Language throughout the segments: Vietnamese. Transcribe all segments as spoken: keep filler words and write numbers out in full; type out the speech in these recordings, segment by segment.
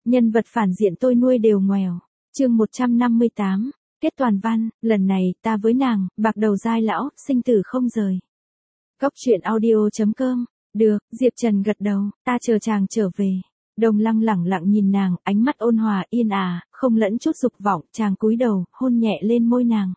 Nhân vật phản diện tôi nuôi đều ngoèo. Chương một trăm năm mươi tám. Kết toàn văn, lần này ta với nàng, bạc đầu dai lão, sinh tử không rời. Góc truyện audio chấm com. Được, Diệp Trần gật đầu, ta chờ chàng trở về. Đông Lăng lẳng lặng nhìn nàng, ánh mắt ôn hòa yên ả, không lẫn chút dục vọng, chàng cúi đầu, hôn nhẹ lên môi nàng.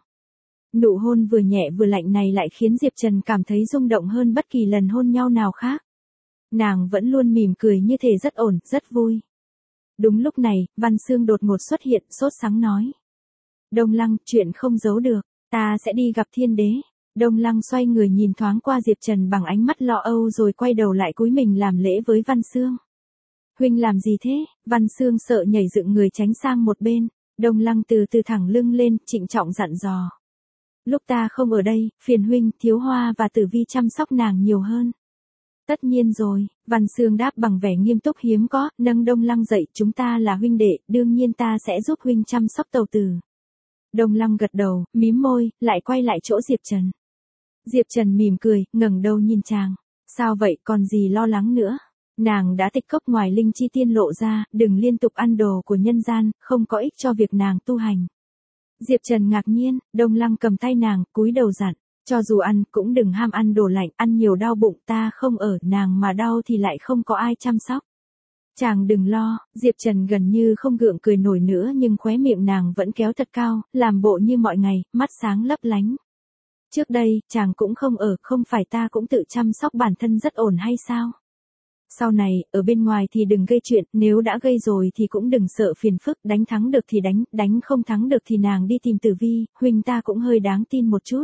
Nụ hôn vừa nhẹ vừa lạnh này lại khiến Diệp Trần cảm thấy rung động hơn bất kỳ lần hôn nhau nào khác. Nàng vẫn luôn mỉm cười như thể rất ổn, rất vui. Đúng lúc này, Văn Xương đột ngột xuất hiện, sốt sắng nói. Đông Lăng, chuyện không giấu được, ta sẽ đi gặp Thiên Đế. Đông Lăng xoay người nhìn thoáng qua Diệp Trần bằng ánh mắt lo âu rồi quay đầu lại cúi mình làm lễ với Văn Xương. Huynh làm gì thế? Văn Xương sợ nhảy dựng người tránh sang một bên. Đông Lăng từ từ thẳng lưng lên, trịnh trọng dặn dò. Lúc ta không ở đây, phiền huynh, Thiếu Hoa và Tử Vi chăm sóc nàng nhiều hơn. Tất nhiên rồi, Văn Xương đáp bằng vẻ nghiêm túc hiếm có, nâng Đông Lăng dậy, chúng ta là huynh đệ, đương nhiên ta sẽ giúp huynh chăm sóc Tầu Tử. Đông Lăng gật đầu, mím môi, lại quay lại chỗ Diệp Trần. Diệp Trần mỉm cười, ngẩng đầu nhìn chàng. Sao vậy, còn gì lo lắng nữa? Nàng đã tịch cốc ngoài linh chi tiên lộ ra, đừng liên tục ăn đồ của nhân gian, không có ích cho việc nàng tu hành. Diệp Trần ngạc nhiên, Đông Lăng cầm tay nàng, cúi đầu dặn. Cho dù ăn, cũng đừng ham ăn đồ lạnh, ăn nhiều đau bụng, ta không ở, nàng mà đau thì lại không có ai chăm sóc. Chàng đừng lo, Diệp Trần gần như không gượng cười nổi nữa nhưng khóe miệng nàng vẫn kéo thật cao, làm bộ như mọi ngày, mắt sáng lấp lánh. Trước đây, chàng cũng không ở, không phải ta cũng tự chăm sóc bản thân rất ổn hay sao? Sau này, ở bên ngoài thì đừng gây chuyện, nếu đã gây rồi thì cũng đừng sợ phiền phức, đánh thắng được thì đánh, đánh không thắng được thì nàng đi tìm Tử Vi, huynh ta cũng hơi đáng tin một chút.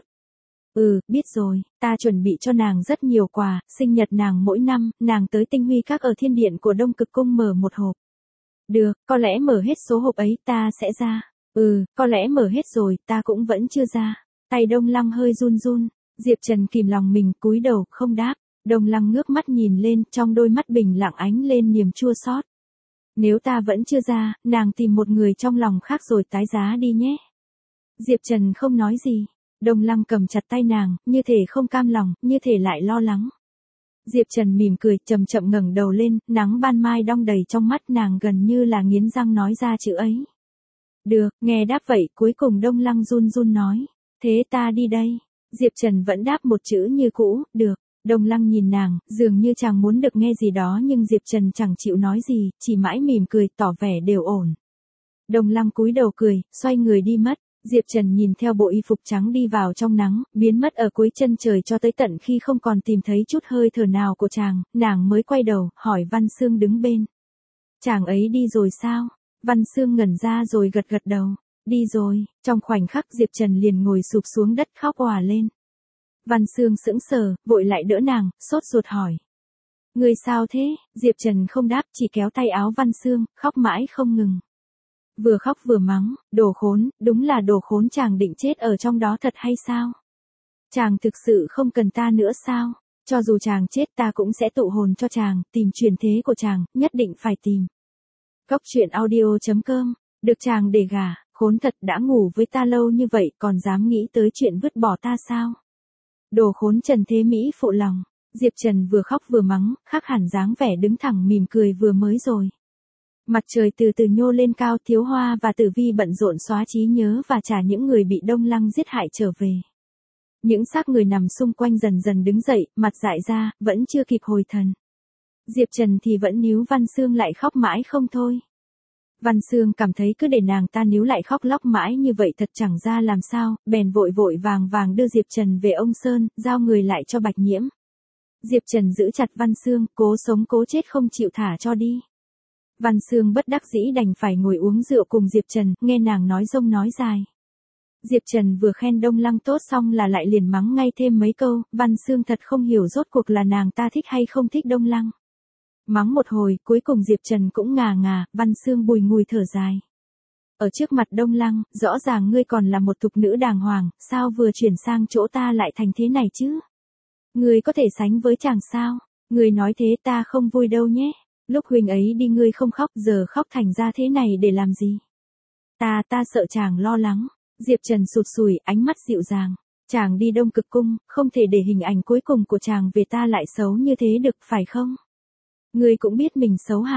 Ừ, biết rồi, ta chuẩn bị cho nàng rất nhiều quà, sinh nhật nàng mỗi năm, nàng tới Tinh Huy Các ở Thiên Điện của Đông Cực Cung mở một hộp. Được, có lẽ mở hết số hộp ấy ta sẽ ra. Ừ, có lẽ mở hết rồi, ta cũng vẫn chưa ra. Tay Đông Lăng hơi run run, Diệp Trần kìm lòng mình cúi đầu, không đáp. Đông Lăng ngước mắt nhìn lên, trong đôi mắt bình lặng ánh lên niềm chua xót. Nếu ta vẫn chưa ra, nàng tìm một người trong lòng khác rồi tái giá đi nhé. Diệp Trần không nói gì. Đông Lăng cầm chặt tay nàng, như thể không cam lòng, như thể lại lo lắng. Diệp Trần mỉm cười, chậm chậm ngẩng đầu lên, nắng ban mai đong đầy trong mắt nàng gần như là nghiến răng nói ra chữ ấy. Được, nghe đáp vậy, cuối cùng Đông Lăng run run nói. Thế ta đi đây. Diệp Trần vẫn đáp một chữ như cũ, được. Đông Lăng nhìn nàng, dường như chàng muốn được nghe gì đó nhưng Diệp Trần chẳng chịu nói gì, chỉ mãi mỉm cười, tỏ vẻ đều ổn. Đông Lăng cúi đầu cười, xoay người đi mất. Diệp Trần nhìn theo bộ y phục trắng đi vào trong nắng, biến mất ở cuối chân trời cho tới tận khi không còn tìm thấy chút hơi thở nào của chàng, nàng mới quay đầu, hỏi Văn Xương đứng bên. Chàng ấy đi rồi sao? Văn Xương ngẩn ra rồi gật gật đầu. Đi rồi, trong khoảnh khắc Diệp Trần liền ngồi sụp xuống đất khóc òa lên. Văn Xương sững sờ, vội lại đỡ nàng, sốt ruột hỏi. Người sao thế? Diệp Trần không đáp, chỉ kéo tay áo Văn Xương, khóc mãi không ngừng. Vừa khóc vừa mắng, đồ khốn, đúng là đồ khốn, chàng định chết ở trong đó thật hay sao? Chàng thực sự không cần ta nữa sao? Cho dù chàng chết ta cũng sẽ tụ hồn cho chàng, tìm truyền thế của chàng, nhất định phải tìm. Góc truyện audio chấm com, được chàng để gả, khốn thật, đã ngủ với ta lâu như vậy còn dám nghĩ tới chuyện vứt bỏ ta sao? Đồ khốn trần thế Mỹ phụ lòng. Diệp Trần vừa khóc vừa mắng, khác hẳn dáng vẻ đứng thẳng mỉm cười vừa mới rồi. Mặt trời từ từ nhô lên cao, Thiếu Hoa và Tử Vi bận rộn xóa trí nhớ và trả những người bị Đông Lăng giết hại trở về. Những xác người nằm xung quanh dần dần đứng dậy, mặt dại ra, vẫn chưa kịp hồi thần. Diệp Trần thì vẫn níu Văn Xương lại khóc mãi không thôi. Văn Xương cảm thấy cứ để nàng ta níu lại khóc lóc mãi như vậy thật chẳng ra làm sao, bèn vội vội vàng vàng đưa Diệp Trần về ông Sơn, giao người lại cho Bạch Nhiễm. Diệp Trần giữ chặt Văn Xương, cố sống cố chết không chịu thả cho đi. Văn Xương bất đắc dĩ đành phải ngồi uống rượu cùng Diệp Trần, nghe nàng nói rông nói dài. Diệp Trần vừa khen Đông Lăng tốt xong là lại liền mắng ngay thêm mấy câu, Văn Xương thật không hiểu rốt cuộc là nàng ta thích hay không thích Đông Lăng. Mắng một hồi, cuối cùng Diệp Trần cũng ngà ngà, Văn Xương bùi ngùi thở dài. Ở trước mặt Đông Lăng, rõ ràng ngươi còn là một thục nữ đàng hoàng, sao vừa chuyển sang chỗ ta lại thành thế này chứ? Ngươi có thể sánh với chàng sao? Ngươi nói thế ta không vui đâu nhé. Lúc huynh ấy đi ngươi không khóc, giờ khóc thành ra thế này để làm gì? Ta, ta sợ chàng lo lắng. Diệp Trần sụt sùi, ánh mắt dịu dàng. Chàng đi Đông Cực Cung, không thể để hình ảnh cuối cùng của chàng về ta lại xấu như thế được, phải không? Ngươi cũng biết mình xấu hả?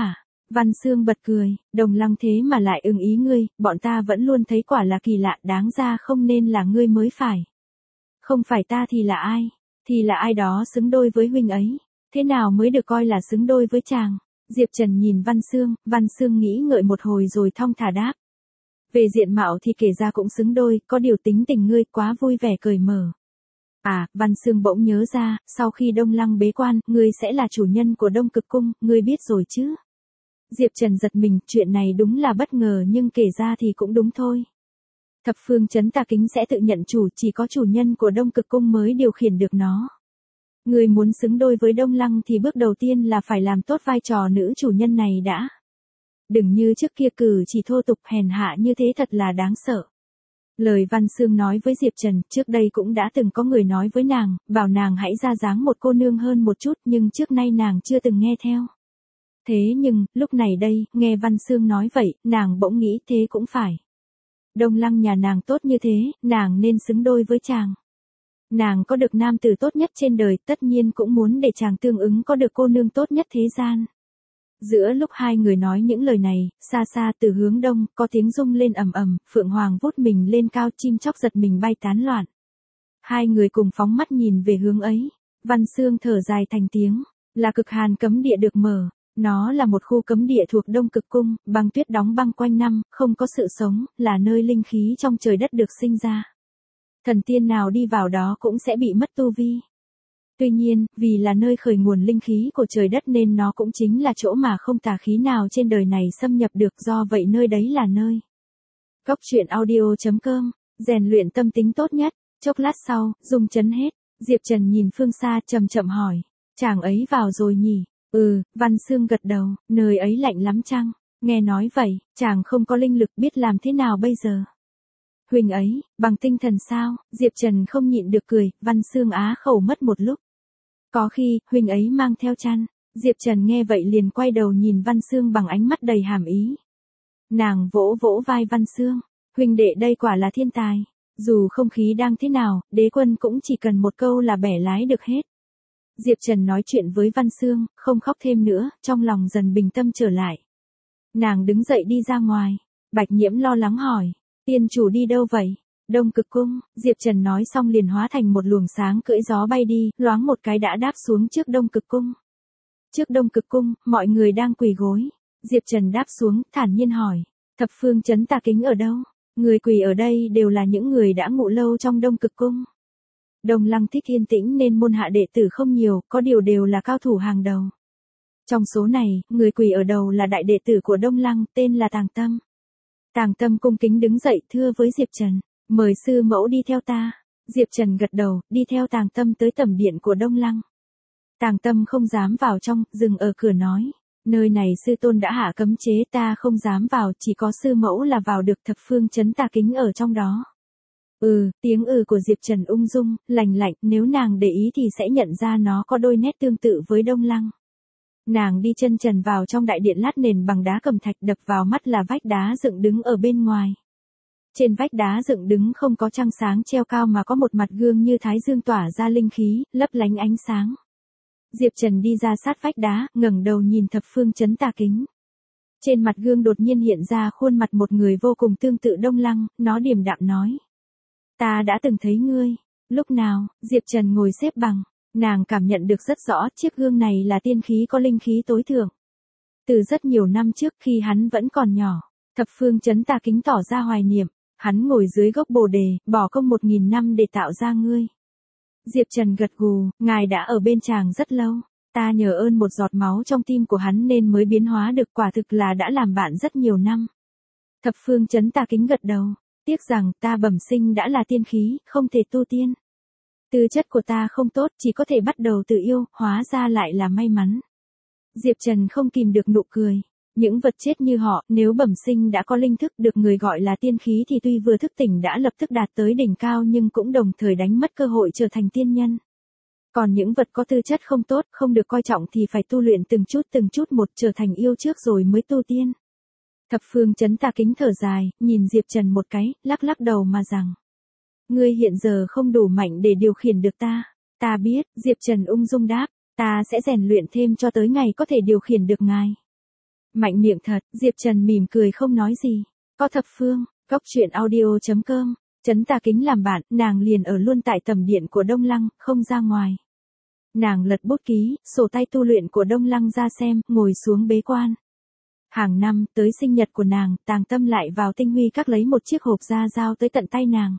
Văn Xương bật cười, Đồng Lăng thế mà lại ưng ý ngươi, bọn ta vẫn luôn thấy quả là kỳ lạ, đáng ra không nên là ngươi mới phải. Không phải ta thì là ai? Thì là ai đó xứng đôi với huynh ấy. Thế nào mới được coi là xứng đôi với chàng? Diệp Trần nhìn Văn Xương, Văn Xương nghĩ ngợi một hồi rồi thong thả đáp. Về diện mạo thì kể ra cũng xứng đôi, có điều tính tình ngươi quá vui vẻ cởi mở. À, Văn Xương bỗng nhớ ra, sau khi Đông Lăng bế quan, ngươi sẽ là chủ nhân của Đông Cực Cung, ngươi biết rồi chứ? Diệp Trần giật mình, chuyện này đúng là bất ngờ nhưng kể ra thì cũng đúng thôi. Thập phương chấn tà kính sẽ tự nhận chủ, chỉ có chủ nhân của Đông Cực Cung mới điều khiển được nó. Người muốn xứng đôi với Đông Lăng thì bước đầu tiên là phải làm tốt vai trò nữ chủ nhân này đã. Đừng như trước kia cử chỉ thô tục hèn hạ như thế thật là đáng sợ. Lời Văn Xương nói với Diệp Trần, trước đây cũng đã từng có người nói với nàng, bảo nàng hãy ra dáng một cô nương hơn một chút nhưng trước nay nàng chưa từng nghe theo. Thế nhưng, lúc này đây, nghe Văn Xương nói vậy, nàng bỗng nghĩ thế cũng phải. Đông Lăng nhà nàng tốt như thế, nàng nên xứng đôi với chàng. Nàng có được nam tử tốt nhất trên đời, tất nhiên cũng muốn để chàng tương ứng có được cô nương tốt nhất thế gian. Giữa lúc hai người nói những lời này, xa xa từ hướng đông, có tiếng rung lên ầm ầm, Phượng Hoàng vút mình lên cao, chim chóc giật mình bay tán loạn. Hai người cùng phóng mắt nhìn về hướng ấy, Văn Xương thở dài thành tiếng, là Cực Hàn cấm địa được mở. Nó là một khu cấm địa thuộc Đông Cực Cung, băng tuyết đóng băng quanh năm, không có sự sống, là nơi linh khí trong trời đất được sinh ra. Thần tiên nào đi vào đó cũng sẽ bị mất tu vi. Tuy nhiên, vì là nơi khởi nguồn linh khí của trời đất nên nó cũng chính là chỗ mà không tà khí nào trên đời này xâm nhập được, do vậy nơi đấy là nơi. Cốc truyện audio chấm com, rèn luyện tâm tính tốt nhất. Chốc lát sau, rung chấn hết, Diệp Trần nhìn phương xa chậm chậm hỏi, chàng ấy vào rồi nhỉ? Ừ, Văn Xương gật đầu, nơi ấy lạnh lắm chăng? Nghe nói vậy, chàng không có linh lực biết làm thế nào bây giờ? Huynh ấy, bằng tinh thần sao? Diệp Trần không nhịn được cười, Văn Xương á khẩu mất một lúc. Có khi, huynh ấy mang theo chăn. Diệp Trần nghe vậy liền quay đầu nhìn Văn Xương bằng ánh mắt đầy hàm ý. Nàng vỗ vỗ vai Văn Xương, huynh đệ đây quả là thiên tài. Dù không khí đang thế nào, đế quân cũng chỉ cần một câu là bẻ lái được hết. Diệp Trần nói chuyện với Văn Xương, không khóc thêm nữa, trong lòng dần bình tâm trở lại. Nàng đứng dậy đi ra ngoài. Bạch Nhiễm lo lắng hỏi, tiên chủ đi đâu vậy? Đông Cực Cung. Diệp Trần nói xong liền hóa thành một luồng sáng cưỡi gió bay đi, loáng một cái đã đáp xuống trước Đông Cực Cung. Trước Đông Cực Cung, mọi người đang quỳ gối. Diệp Trần đáp xuống, thản nhiên hỏi, thập phương chấn tà kính ở đâu? Người quỳ ở đây đều là những người đã ngụ lâu trong Đông Cực Cung. Đông Lăng thích yên tĩnh nên môn hạ đệ tử không nhiều, có điều đều là cao thủ hàng đầu. Trong số này, người quỳ ở đầu là đại đệ tử của Đông Lăng, tên là Tàng Tâm. Tàng Tâm cung kính đứng dậy thưa với Diệp Trần, mời sư mẫu đi theo ta. Diệp Trần gật đầu, đi theo Tàng Tâm tới tẩm điện của Đông Lăng. Tàng Tâm không dám vào trong, dừng ở cửa nói, nơi này sư tôn đã hạ cấm chế, ta không dám vào, chỉ có sư mẫu là vào được, thập phương chấn tà kính ở trong đó. Ừ, tiếng ừ của Diệp Trần ung dung, lành lạnh, nếu nàng để ý thì sẽ nhận ra nó có đôi nét tương tự với Đông Lăng. Nàng đi chân trần vào trong đại điện lát nền bằng đá cẩm thạch, đập vào mắt là vách đá dựng đứng ở bên ngoài. Trên vách đá dựng đứng không có trăng sáng treo cao mà có một mặt gương như thái dương tỏa ra linh khí, lấp lánh ánh sáng. Diệp Trần đi ra sát vách đá, ngẩng đầu nhìn thập phương chấn tà kính. Trên mặt gương đột nhiên hiện ra khuôn mặt một người vô cùng tương tự Đông Lăng, nó điềm đạm nói. Ta đã từng thấy ngươi. Lúc nào? Diệp Trần ngồi xếp bằng. Nàng cảm nhận được rất rõ chiếc gương này là tiên khí có linh khí tối thượng. Từ rất nhiều năm trước khi hắn vẫn còn nhỏ, thập phương chấn tà kính tỏ ra hoài niệm. Hắn ngồi dưới gốc bồ đề, bỏ công một nghìn năm để tạo ra ngươi. Diệp Trần gật gù, ngài đã ở bên chàng rất lâu. Ta nhờ ơn một giọt máu trong tim của hắn nên mới biến hóa được, quả thực là đã làm bạn rất nhiều năm. Thập phương chấn tà kính gật đầu. Tiếc rằng ta bẩm sinh đã là tiên khí, không thể tu tiên. Tư chất của ta không tốt, chỉ có thể bắt đầu từ yêu, hóa ra lại là may mắn. Diệp Trần không kìm được nụ cười. Những vật chết như họ, nếu bẩm sinh đã có linh thức được người gọi là tiên khí thì tuy vừa thức tỉnh đã lập tức đạt tới đỉnh cao nhưng cũng đồng thời đánh mất cơ hội trở thành tiên nhân. Còn những vật có tư chất không tốt, không được coi trọng thì phải tu luyện từng chút từng chút một trở thành yêu trước rồi mới tu tiên. Thập phương chấn tà kính thở dài, nhìn Diệp Trần một cái, lắc lắc đầu mà rằng. Ngươi hiện giờ không đủ mạnh để điều khiển được ta. Ta biết, Diệp Trần ung dung đáp, ta sẽ rèn luyện thêm cho tới ngày có thể điều khiển được ngài. Mạnh miệng thật, Diệp Trần mỉm cười không nói gì. Có thập phương, góc truyện audio.com, Trấn Tà Kính làm bạn, nàng liền ở luôn tại tầm điện của Đông Lăng, không ra ngoài. Nàng lật bút ký, sổ tay tu luyện của Đông Lăng ra xem, ngồi xuống bế quan. Hàng năm, tới sinh nhật của nàng, Tàng Tâm lại vào Tinh Huy Các lấy một chiếc hộp da giao tới tận tay nàng.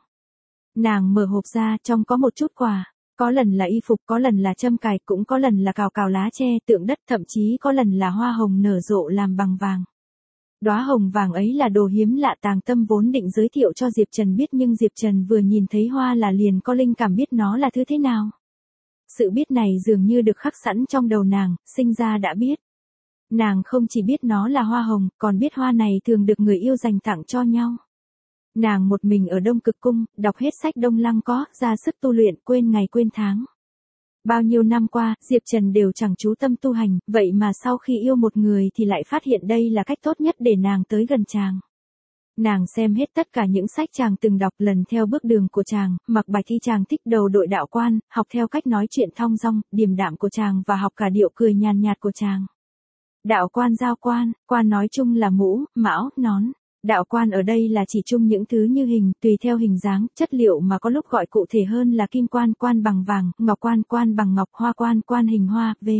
Nàng mở hộp ra, trong có một chút quà. Có lần là y phục, có lần là châm cài, cũng có lần là cào cào lá tre, tượng đất, thậm chí có lần là hoa hồng nở rộ làm bằng vàng. Đóa hồng vàng ấy là đồ hiếm lạ Tàng Tâm vốn định giới thiệu cho Diệp Trần biết, nhưng Diệp Trần vừa nhìn thấy hoa là liền có linh cảm biết nó là thứ thế nào. Sự biết này dường như được khắc sẵn trong đầu nàng, sinh ra đã biết. Nàng không chỉ biết nó là hoa hồng, còn biết hoa này thường được người yêu dành tặng cho nhau. Nàng một mình ở Đông Cực Cung, đọc hết sách Đông Lăng có, ra sức tu luyện, quên ngày quên tháng. Bao nhiêu năm qua, Diệp Trần đều chẳng chú tâm tu hành, vậy mà sau khi yêu một người thì lại phát hiện đây là cách tốt nhất để nàng tới gần chàng. Nàng xem hết tất cả những sách chàng từng đọc, lần theo bước đường của chàng, mặc bạch y chàng thích đầu đội đạo quan, học theo cách nói chuyện thong dong, điềm đạm của chàng và học cả điệu cười nhàn nhạt của chàng. Đạo quan giao quan, quan nói chung là mũ, mão, nón. Đạo quan ở đây là chỉ chung những thứ như hình, tùy theo hình dáng, chất liệu mà có lúc gọi cụ thể hơn là kim quan, quan bằng vàng, ngọc quan, quan bằng ngọc, hoa quan, quan hình hoa, v.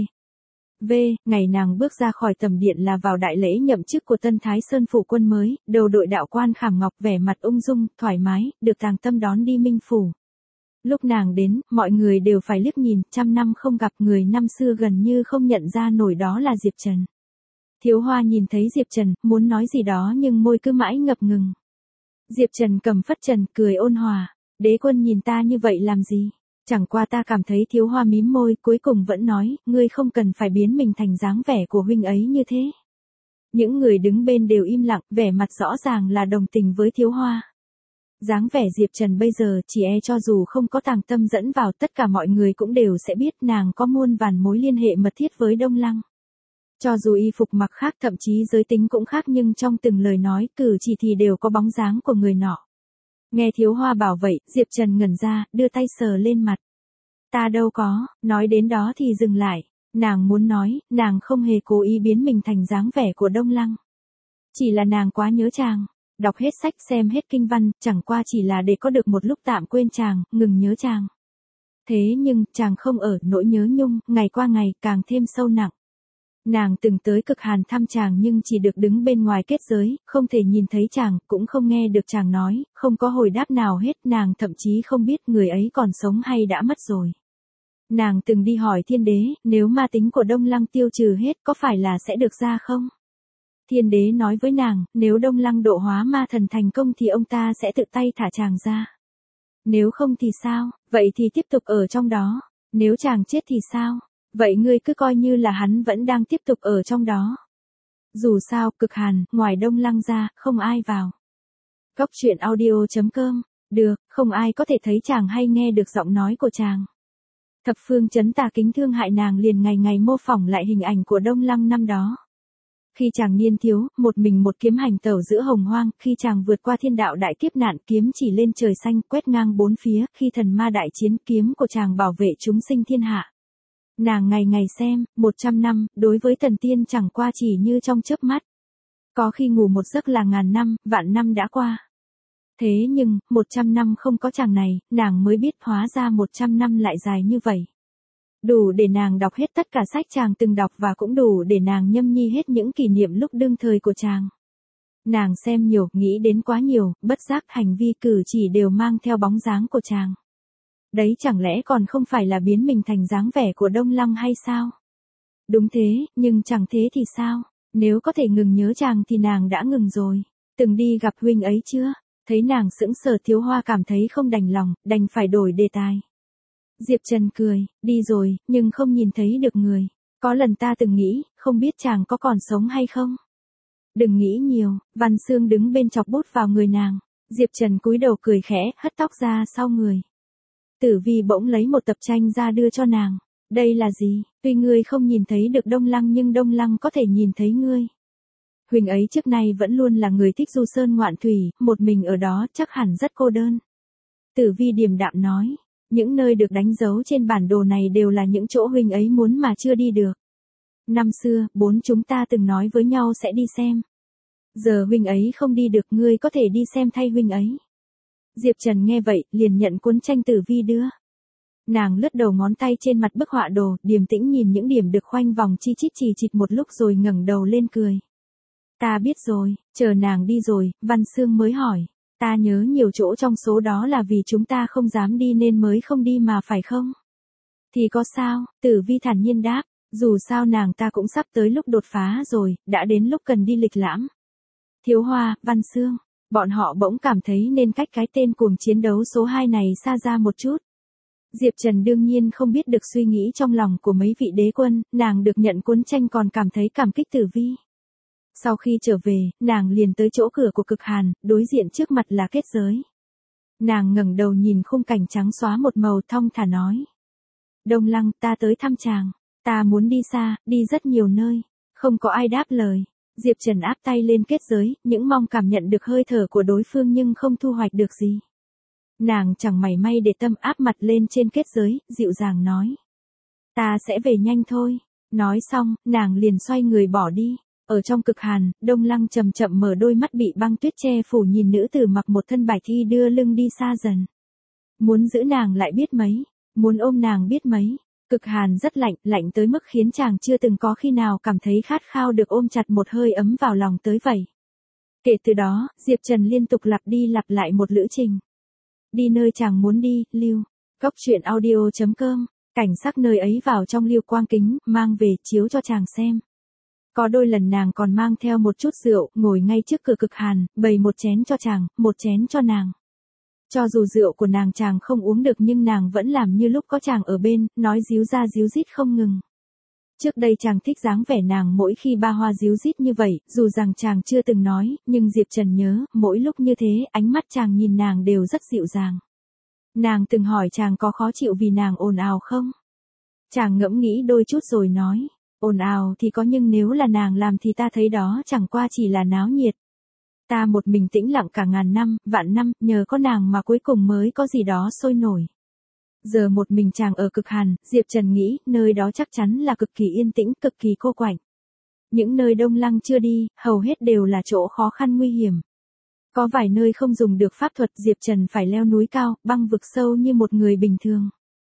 V, ngày nàng bước ra khỏi tầm điện là vào đại lễ nhậm chức của Tân Thái Sơn phủ quân mới, đầu đội đạo quan khảm ngọc, vẻ mặt ung dung, thoải mái, được Tàng Tâm đón đi Minh phủ. Lúc nàng đến, mọi người đều phải liếc nhìn, trăm năm không gặp, người năm xưa gần như không nhận ra nổi đó là Diệp Trần. Thiếu Hoa nhìn thấy Diệp Trần, muốn nói gì đó nhưng môi cứ mãi ngập ngừng. Diệp Trần cầm phất trần, cười ôn hòa, đế quân nhìn ta như vậy làm gì? Chẳng qua ta cảm thấy Thiếu Hoa mím môi, cuối cùng vẫn nói, ngươi không cần phải biến mình thành dáng vẻ của huynh ấy như thế. Những người đứng bên đều im lặng, vẻ mặt rõ ràng là đồng tình với Thiếu Hoa. Dáng vẻ Diệp Trần bây giờ chỉ e cho dù không có Tàng Tâm dẫn vào, tất cả mọi người cũng đều sẽ biết nàng có muôn vàn mối liên hệ mật thiết với Đông Lăng. Cho dù y phục mặc khác, thậm chí giới tính cũng khác, nhưng trong từng lời nói, cử chỉ thì đều có bóng dáng của người nọ. Nghe Thiếu Hoa bảo vậy, Diệp Trần ngẩn ra, đưa tay sờ lên mặt. Ta đâu có, nói đến đó thì dừng lại. Nàng muốn nói, nàng không hề cố ý biến mình thành dáng vẻ của Đông Lăng. Chỉ là nàng quá nhớ chàng. Đọc hết sách, xem hết kinh văn, chẳng qua chỉ là để có được một lúc tạm quên chàng, ngừng nhớ chàng. Thế nhưng, chàng không ở, nỗi nhớ nhung, ngày qua ngày, càng thêm sâu nặng. Nàng từng tới Cực Hàn thăm chàng nhưng chỉ được đứng bên ngoài kết giới, không thể nhìn thấy chàng, cũng không nghe được chàng nói, không có hồi đáp nào hết, nàng thậm chí không biết người ấy còn sống hay đã mất rồi. Nàng từng đi hỏi Thiên Đế, nếu ma tính của Đông Lăng tiêu trừ hết có phải là sẽ được ra không? Thiên Đế nói với nàng, nếu Đông Lăng độ hóa ma thần thành công thì ông ta sẽ tự tay thả chàng ra. Nếu không thì sao, vậy thì tiếp tục ở trong đó, nếu chàng chết thì sao? Vậy ngươi cứ coi như là hắn vẫn đang tiếp tục ở trong đó. Dù sao, Cực Hàn, ngoài Đông Lăng ra, không ai vào. Góc truyện audio.com, được, không ai có thể thấy chàng hay nghe được giọng nói của chàng. Thập phương Trấn Tà Kính thương hại nàng liền ngày ngày mô phỏng lại hình ảnh của Đông Lăng năm đó. Khi chàng niên thiếu, một mình một kiếm hành tẩu giữa hồng hoang, khi chàng vượt qua thiên đạo đại kiếp nạn, kiếm chỉ lên trời xanh, quét ngang bốn phía, khi thần ma đại chiến, kiếm của chàng bảo vệ chúng sinh thiên hạ. Nàng ngày ngày xem, một trăm năm, đối với thần tiên chẳng qua chỉ như trong chớp mắt. Có khi ngủ một giấc là ngàn năm, vạn năm đã qua. Thế nhưng, một trăm năm không có chàng này, nàng mới biết hóa ra một trăm năm lại dài như vậy. Đủ để nàng đọc hết tất cả sách chàng từng đọc và cũng đủ để nàng nhâm nhi hết những kỷ niệm lúc đương thời của chàng. Nàng xem nhiều, nghĩ đến quá nhiều, bất giác hành vi cử chỉ đều mang theo bóng dáng của chàng. Đấy chẳng lẽ còn không phải là biến mình thành dáng vẻ của Đông Lăng hay sao? Đúng thế, nhưng chẳng thế thì sao? Nếu có thể ngừng nhớ chàng thì nàng đã ngừng rồi. Từng đi gặp huynh ấy chưa? Thấy nàng sững sờ, Thiếu Hoa cảm thấy không đành lòng, đành phải đổi đề tài. Diệp Trần cười, đi rồi, nhưng không nhìn thấy được người. Có lần ta từng nghĩ, không biết chàng có còn sống hay không? Đừng nghĩ nhiều, Văn Xương đứng bên chọc bút vào người nàng. Diệp Trần cúi đầu cười khẽ, hất tóc ra sau người. Tử Vi bỗng lấy một tập tranh ra đưa cho nàng. Đây là gì? Tuy ngươi không nhìn thấy được Đông Lăng nhưng Đông Lăng có thể nhìn thấy ngươi. Huynh ấy trước nay vẫn luôn là người thích du sơn ngoạn thủy, một mình ở đó chắc hẳn rất cô đơn. Tử Vi điềm đạm nói, những nơi được đánh dấu trên bản đồ này đều là những chỗ huynh ấy muốn mà chưa đi được. Năm xưa, bốn chúng ta từng nói với nhau sẽ đi xem. Giờ huynh ấy không đi được, ngươi có thể đi xem thay huynh ấy. Diệp Trần nghe vậy, liền nhận cuốn tranh Tử Vi đưa. Nàng lướt đầu ngón tay trên mặt bức họa đồ, điềm tĩnh nhìn những điểm được khoanh vòng chi chít chì chịt một lúc rồi ngẩng đầu lên cười. Ta biết rồi, chờ nàng đi rồi, Văn Sương mới hỏi. Ta nhớ nhiều chỗ trong số đó là vì chúng ta không dám đi nên mới không đi mà phải không? Thì có sao, Tử Vi thản nhiên đáp, dù sao nàng ta cũng sắp tới lúc đột phá rồi, đã đến lúc cần đi lịch lãm. Thiếu Hoa, Văn Sương, bọn họ bỗng cảm thấy nên cách cái tên cuồng chiến đấu số hai này xa ra một chút. Diệp Trần đương nhiên không biết được suy nghĩ trong lòng của mấy vị đế quân, nàng được nhận cuốn tranh còn cảm thấy cảm kích Tử Vi. Sau khi trở về, nàng liền tới chỗ cửa của Cực Hàn, đối diện trước mặt là kết giới. Nàng ngẩng đầu nhìn khung cảnh trắng xóa một màu thong thả nói. Đông Lăng, ta tới thăm chàng. Ta muốn đi xa, đi rất nhiều nơi. Không có ai đáp lời. Diệp Trần áp tay lên kết giới, những mong cảm nhận được hơi thở của đối phương nhưng không thu hoạch được gì. Nàng chẳng mảy may để tâm, áp mặt lên trên kết giới, dịu dàng nói. Ta sẽ về nhanh thôi. Nói xong, nàng liền xoay người bỏ đi. Ở trong Cực Hàn, Đông Lăng chậm chậm mở đôi mắt bị băng tuyết che phủ nhìn nữ tử mặc một thân bạch y đưa lưng đi xa dần. Muốn giữ nàng lại biết mấy, muốn ôm nàng biết mấy. Cực Hàn rất lạnh, lạnh tới mức khiến chàng chưa từng có khi nào cảm thấy khát khao được ôm chặt một hơi ấm vào lòng tới vậy. Kể từ đó, Diệp Trần liên tục lặp đi lặp lại một lữ trình. Đi nơi chàng muốn đi, lưu. Góc truyện audio chấm com, cảnh sắc nơi ấy vào trong lưu quang kính, mang về chiếu cho chàng xem. Có đôi lần nàng còn mang theo một chút rượu, ngồi ngay trước cửa Cực Hàn, bày một chén cho chàng, một chén cho nàng. Cho dù rượu của nàng chàng không uống được nhưng nàng vẫn làm như lúc có chàng ở bên, nói díu ra díu dít không ngừng. Trước đây chàng thích dáng vẻ nàng mỗi khi ba hoa díu dít như vậy, dù rằng chàng chưa từng nói, nhưng Diệp Trần nhớ, mỗi lúc như thế, ánh mắt chàng nhìn nàng đều rất dịu dàng. Nàng từng hỏi chàng có khó chịu vì nàng ồn ào không? Chàng ngẫm nghĩ đôi chút rồi nói, ồn ào thì có nhưng nếu là nàng làm thì ta thấy đó chẳng qua chỉ là náo nhiệt. Ta một mình tĩnh lặng cả ngàn năm, vạn năm, nhờ có nàng mà cuối cùng mới có gì đó sôi nổi. Giờ một mình chàng ở Cực Hàn, Diệp Trần nghĩ, nơi đó chắc chắn là cực kỳ yên tĩnh, cực kỳ cô quạnh. Những nơi Đông Lăng chưa đi, hầu hết đều là chỗ khó khăn nguy hiểm. Có vài nơi không dùng được pháp thuật, Diệp Trần phải leo núi cao, băng vực sâu như một người bình thường.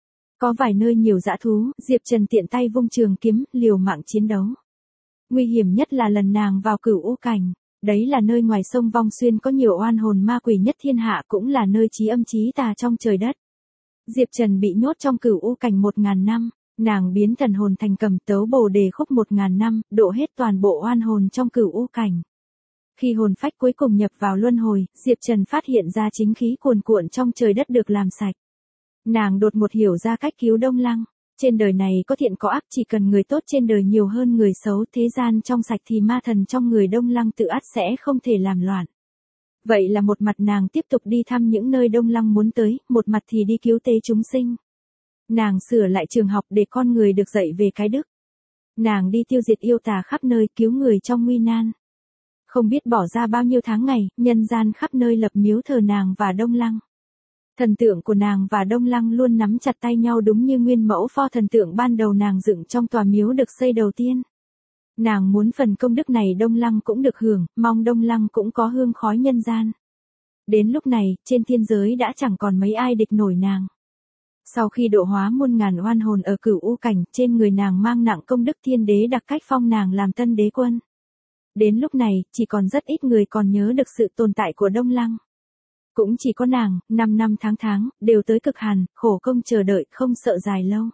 Có vài nơi nhiều dã thú, Diệp Trần tiện tay vung trường kiếm, liều mạng chiến đấu. Nguy hiểm nhất là lần nàng vào Cửu U Cảnh. Đấy là nơi ngoài sông Vong Xuyên có nhiều oan hồn ma quỷ nhất thiên hạ, cũng là nơi chí âm chí tà trong trời đất. Diệp Trần bị nhốt trong Cửu U Cảnh một ngàn năm, nàng biến thần hồn thành Cầm Tấu Bồ Đề Khúc một ngàn năm, độ hết toàn bộ oan hồn trong Cửu U Cảnh. Khi hồn phách cuối cùng nhập vào luân hồi, Diệp Trần phát hiện ra chính khí cuồn cuộn trong trời đất được làm sạch. Nàng đột ngột hiểu ra cách cứu Đông Lăng. Trên đời này có thiện có ác, chỉ cần người tốt trên đời nhiều hơn người xấu, thế gian trong sạch thì ma thần trong người Đông Lăng tự ắt sẽ không thể làm loạn. Vậy là một mặt nàng tiếp tục đi thăm những nơi Đông Lăng muốn tới, một mặt thì đi cứu tế chúng sinh. Nàng sửa lại trường học để con người được dạy về cái đức. Nàng đi tiêu diệt yêu tà khắp nơi, cứu người trong nguy nan. Không biết bỏ ra bao nhiêu tháng ngày, nhân gian khắp nơi lập miếu thờ nàng và Đông Lăng. Thần tượng của nàng và Đông Lăng luôn nắm chặt tay nhau đúng như nguyên mẫu pho thần tượng ban đầu nàng dựng trong tòa miếu được xây đầu tiên. Nàng muốn phần công đức này Đông Lăng cũng được hưởng, mong Đông Lăng cũng có hương khói nhân gian. Đến lúc này, trên thiên giới đã chẳng còn mấy ai địch nổi nàng. Sau khi độ hóa muôn ngàn oan hồn ở Cửu U Cảnh, trên người nàng mang nặng công đức, thiên đế đặc cách phong nàng làm tân đế quân. Đến lúc này, chỉ còn rất ít người còn nhớ được sự tồn tại của Đông Lăng. Cũng chỉ có nàng, năm năm tháng tháng, đều tới Cực Hàn, khổ công chờ đợi, không sợ dài lâu.